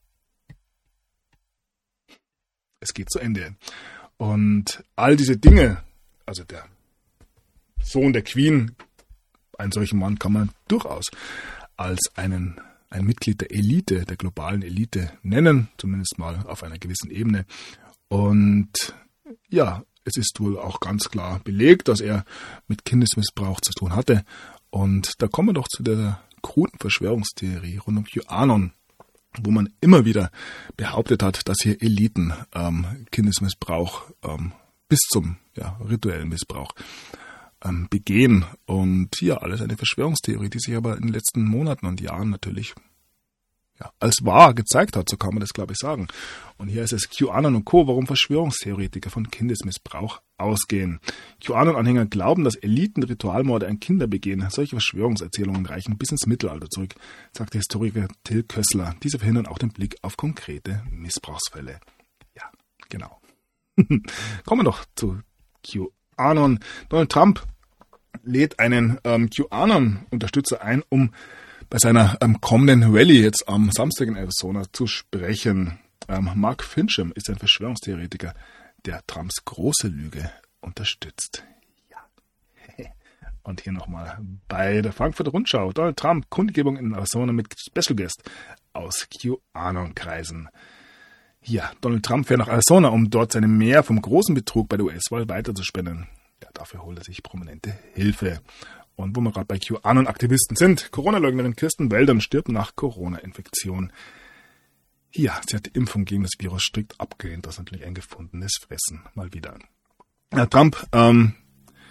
Es geht zu Ende. Und all diese Dinge, also der Sohn der Queen, einen solchen Mann kann man durchaus als ein Mitglied der Elite, der globalen Elite nennen, zumindest mal auf einer gewissen Ebene. Und ja, es ist wohl auch ganz klar belegt, dass er mit Kindesmissbrauch zu tun hatte. Und da kommen wir doch zu der kruden Verschwörungstheorie rund um QAnon, wo man immer wieder behauptet hat, dass hier Eliten Kindesmissbrauch bis zum rituellen Missbrauch begehen. Und ja, alles eine Verschwörungstheorie, die sich aber in den letzten Monaten und Jahren natürlich als wahr gezeigt hat, so kann man das, glaube ich, sagen. Und hier ist es QAnon und Co., warum Verschwörungstheoretiker von Kindesmissbrauch ausgehen. QAnon-Anhänger glauben, dass Eliten Ritualmorde an Kinder begehen. Solche Verschwörungserzählungen reichen bis ins Mittelalter zurück, sagt der Historiker Till Kössler. Diese verhindern auch den Blick auf konkrete Missbrauchsfälle. Ja, genau. Kommen wir doch zu QAnon. Donald Trump lädt einen QAnon-Unterstützer ein, um bei seiner kommenden Rallye jetzt am Samstag in Arizona zu sprechen. Mark Fincham ist ein Verschwörungstheoretiker, der Trumps große Lüge unterstützt. Ja. Und hier nochmal bei der Frankfurter Rundschau. Donald Trump, Kundgebung in Arizona mit Special Guest aus QAnon-Kreisen. Ja, Donald Trump fährt nach Arizona, um dort seine Mehr vom großen Betrug bei der US-Wahl weiterzuspenden. Ja, dafür holt er sich prominente Hilfe. Und wo wir gerade bei QAnon-Aktivisten sind, Corona-Leugnerin Kirsten Wäldern stirbt nach Corona-Infektion. Ja, sie hat die Impfung gegen das Virus strikt abgelehnt. Das ist natürlich ein gefundenes Fressen. Mal wieder. Ja, Trump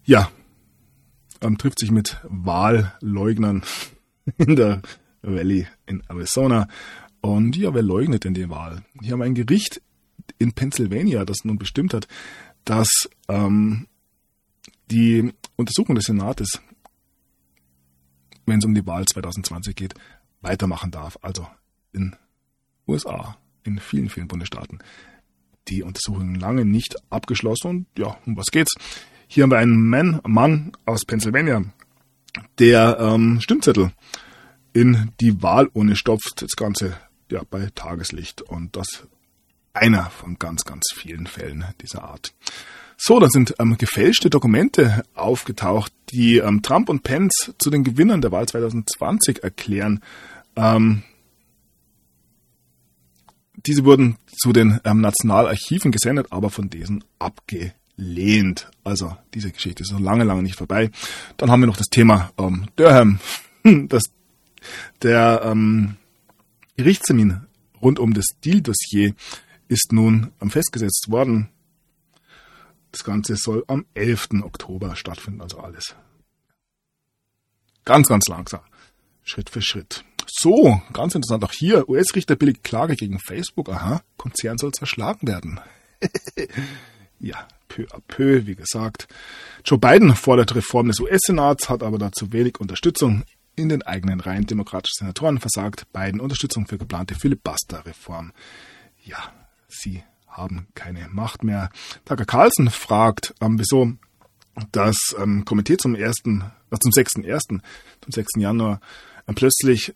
Ja, trifft sich mit Wahlleugnern in der Valley in Arizona. Und ja, wer leugnet denn die Wahl? Hier haben wir ein Gericht in Pennsylvania, das nun bestimmt hat, dass die Untersuchung des Senates, wenn es um die Wahl 2020 geht, weitermachen darf. Also in USA, in vielen, vielen Bundesstaaten. Die Untersuchung lange nicht abgeschlossen. Und ja, um was geht's? Hier haben wir einen Mann aus Pennsylvania, der Stimmzettel in die Wahlurne stopft. Das Ganze ja bei Tageslicht. Und das einer von ganz, ganz vielen Fällen dieser Art. So, dann sind gefälschte Dokumente aufgetaucht, die Trump und Pence zu den Gewinnern der Wahl 2020 erklären. Diese wurden zu den Nationalarchiven gesendet, aber von diesen abgelehnt. Also diese Geschichte ist noch lange, lange nicht vorbei. Dann haben wir noch das Thema Durham. Der Gerichtstermin rund um das Deal-Dossier ist nun festgesetzt worden. Das Ganze soll am 11. Oktober stattfinden, also alles ganz, ganz langsam, Schritt für Schritt. So, ganz interessant auch hier, US-Richter billigt Klage gegen Facebook. Aha, Konzern soll zerschlagen werden. Ja, peu à peu, wie gesagt. Joe Biden fordert Reform des US-Senats, hat aber dazu wenig Unterstützung in den eigenen Reihen demokratischer Senatoren versagt. Biden Unterstützung für geplante Filibuster-Reform. Ja, sie haben keine Macht mehr. Tucker Carlson fragt, wieso das Komitee zum 6. Januar plötzlich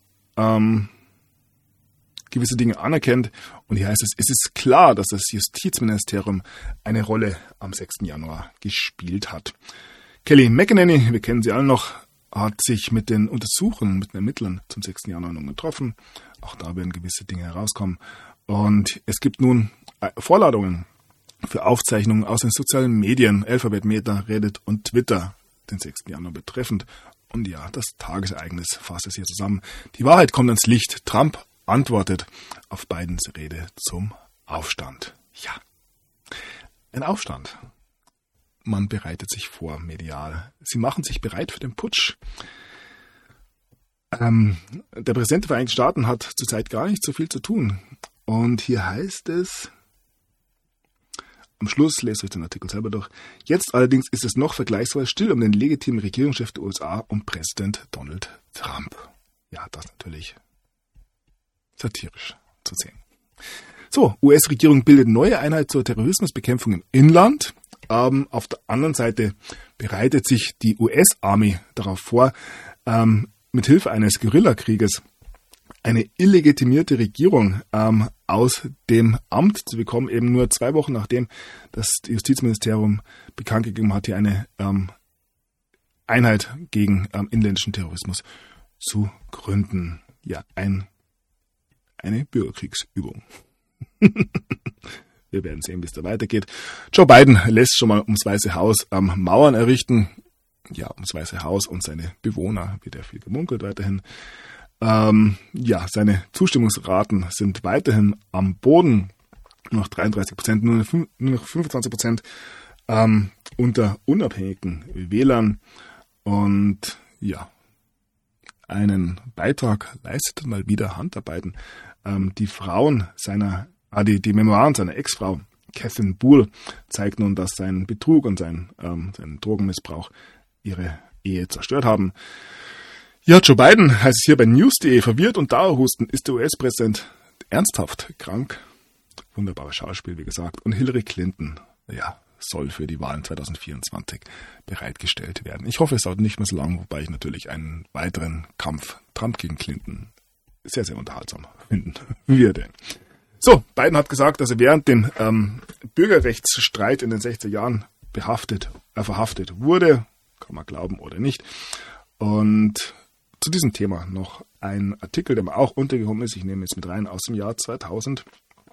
gewisse Dinge anerkennt. Und hier heißt es ist klar, dass das Justizministerium eine Rolle am 6. Januar gespielt hat. Kelly McEnany, wir kennen sie alle noch, hat sich mit den Untersuchungen, mit den Ermittlern zum 6. Januar nun getroffen. Auch da werden gewisse Dinge herauskommen. Und es gibt nun Vorladungen für Aufzeichnungen aus den sozialen Medien, Alphabet, Meta, Reddit und Twitter, den 6. Januar betreffend. Und ja, das Tagesereignis fasst es hier zusammen. Die Wahrheit kommt ans Licht. Trump antwortet auf Bidens Rede zum Aufstand. Ja, ein Aufstand. Man bereitet sich vor, medial. Sie machen sich bereit für den Putsch. Der Präsident der Vereinigten Staaten hat zurzeit gar nicht so viel zu tun. Und hier heißt es, am Schluss, lest euch den Artikel selber durch, jetzt allerdings ist es noch vergleichsweise still um den legitimen Regierungschef der USA und Präsident Donald Trump. Ja, das natürlich satirisch zu sehen. So, US-Regierung bildet neue Einheit zur Terrorismusbekämpfung im Inland. Auf der anderen Seite bereitet sich die US-Army darauf vor, mit Hilfe eines Guerillakrieges eine illegitimierte Regierung aus dem Amt zu bekommen, eben nur 2 Wochen nachdem das Justizministerium bekannt gegeben hat, hier eine Einheit gegen inländischen Terrorismus zu gründen. Ja, eine Bürgerkriegsübung. Wir werden sehen, wie es da weitergeht. Joe Biden lässt schon mal ums Weiße Haus Mauern errichten. Ja, ums Weiße Haus und seine Bewohner wird ja viel gemunkelt weiterhin. Seine Zustimmungsraten sind weiterhin am Boden. Nur noch 33%, nur noch 25% unter unabhängigen Wählern. Und ja, einen Beitrag leistet mal wieder Hunter Biden. Die Frauen die Memoiren seiner Ex-Frau Catherine Boole zeigt nun, dass sein Betrug und sein Drogenmissbrauch ihre Ehe zerstört haben. Ja, Joe Biden, heißt es hier bei News.de, verwirrt und Dauerhusten, ist der US-Präsident ernsthaft krank? Wunderbares Schauspiel, wie gesagt. Und Hillary Clinton, soll für die Wahlen 2024 bereitgestellt werden. Ich hoffe, es dauert nicht mehr so lange, wobei ich natürlich einen weiteren Kampf Trump gegen Clinton sehr, sehr unterhaltsam finden würde. So, Biden hat gesagt, dass er während dem Bürgerrechtsstreit in den 60er Jahren verhaftet wurde. Kann man glauben oder nicht. Und zu diesem Thema noch ein Artikel, der mir auch untergekommen ist. Ich nehme jetzt mit rein aus dem Jahr 2000.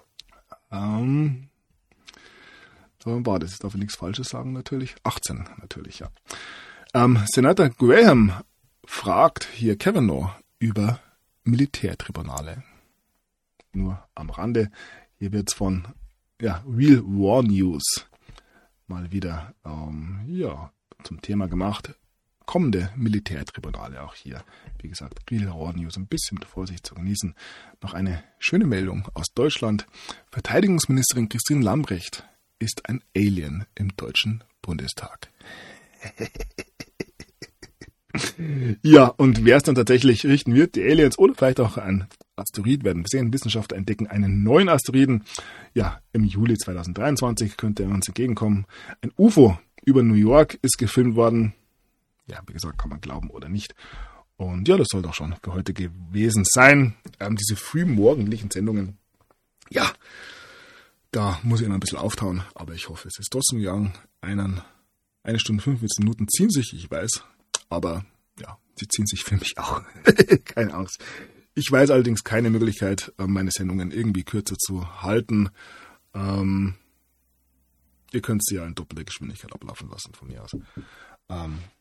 War das? Ich darf nichts Falsches sagen natürlich. 18 natürlich, ja. Senator Graham fragt hier Kavanaugh über Militärtribunale. Nur am Rande. Hier wird es von Real War News mal wieder zum Thema gemacht. Kommende Militärtribunale auch hier. Wie gesagt, Real Raw News ein bisschen mit Vorsicht zu genießen. Noch eine schöne Meldung aus Deutschland. Verteidigungsministerin Christine Lambrecht ist ein Alien im Deutschen Bundestag. Ja, und wer es dann tatsächlich richten wird, die Aliens oder vielleicht auch ein Asteroid, werden wir sehen. Wissenschaftler entdecken einen neuen Asteroiden. Ja, im Juli 2023 könnte er uns entgegenkommen. Ein UFO über New York ist gefilmt worden. Ja, wie gesagt, kann man glauben oder nicht. Und ja, das soll doch schon für heute gewesen sein. Diese frühmorgendlichen Sendungen, ja, da muss ich noch ein bisschen auftauen. Aber ich hoffe, es ist trotzdem gegangen. 1 Stunde 45 Minuten ziehen sich, ich weiß. Aber ja, sie ziehen sich für mich auch. Keine Angst. Ich weiß allerdings keine Möglichkeit, meine Sendungen irgendwie kürzer zu halten. Ihr könnt sie ja in doppelter Geschwindigkeit ablaufen lassen von mir aus.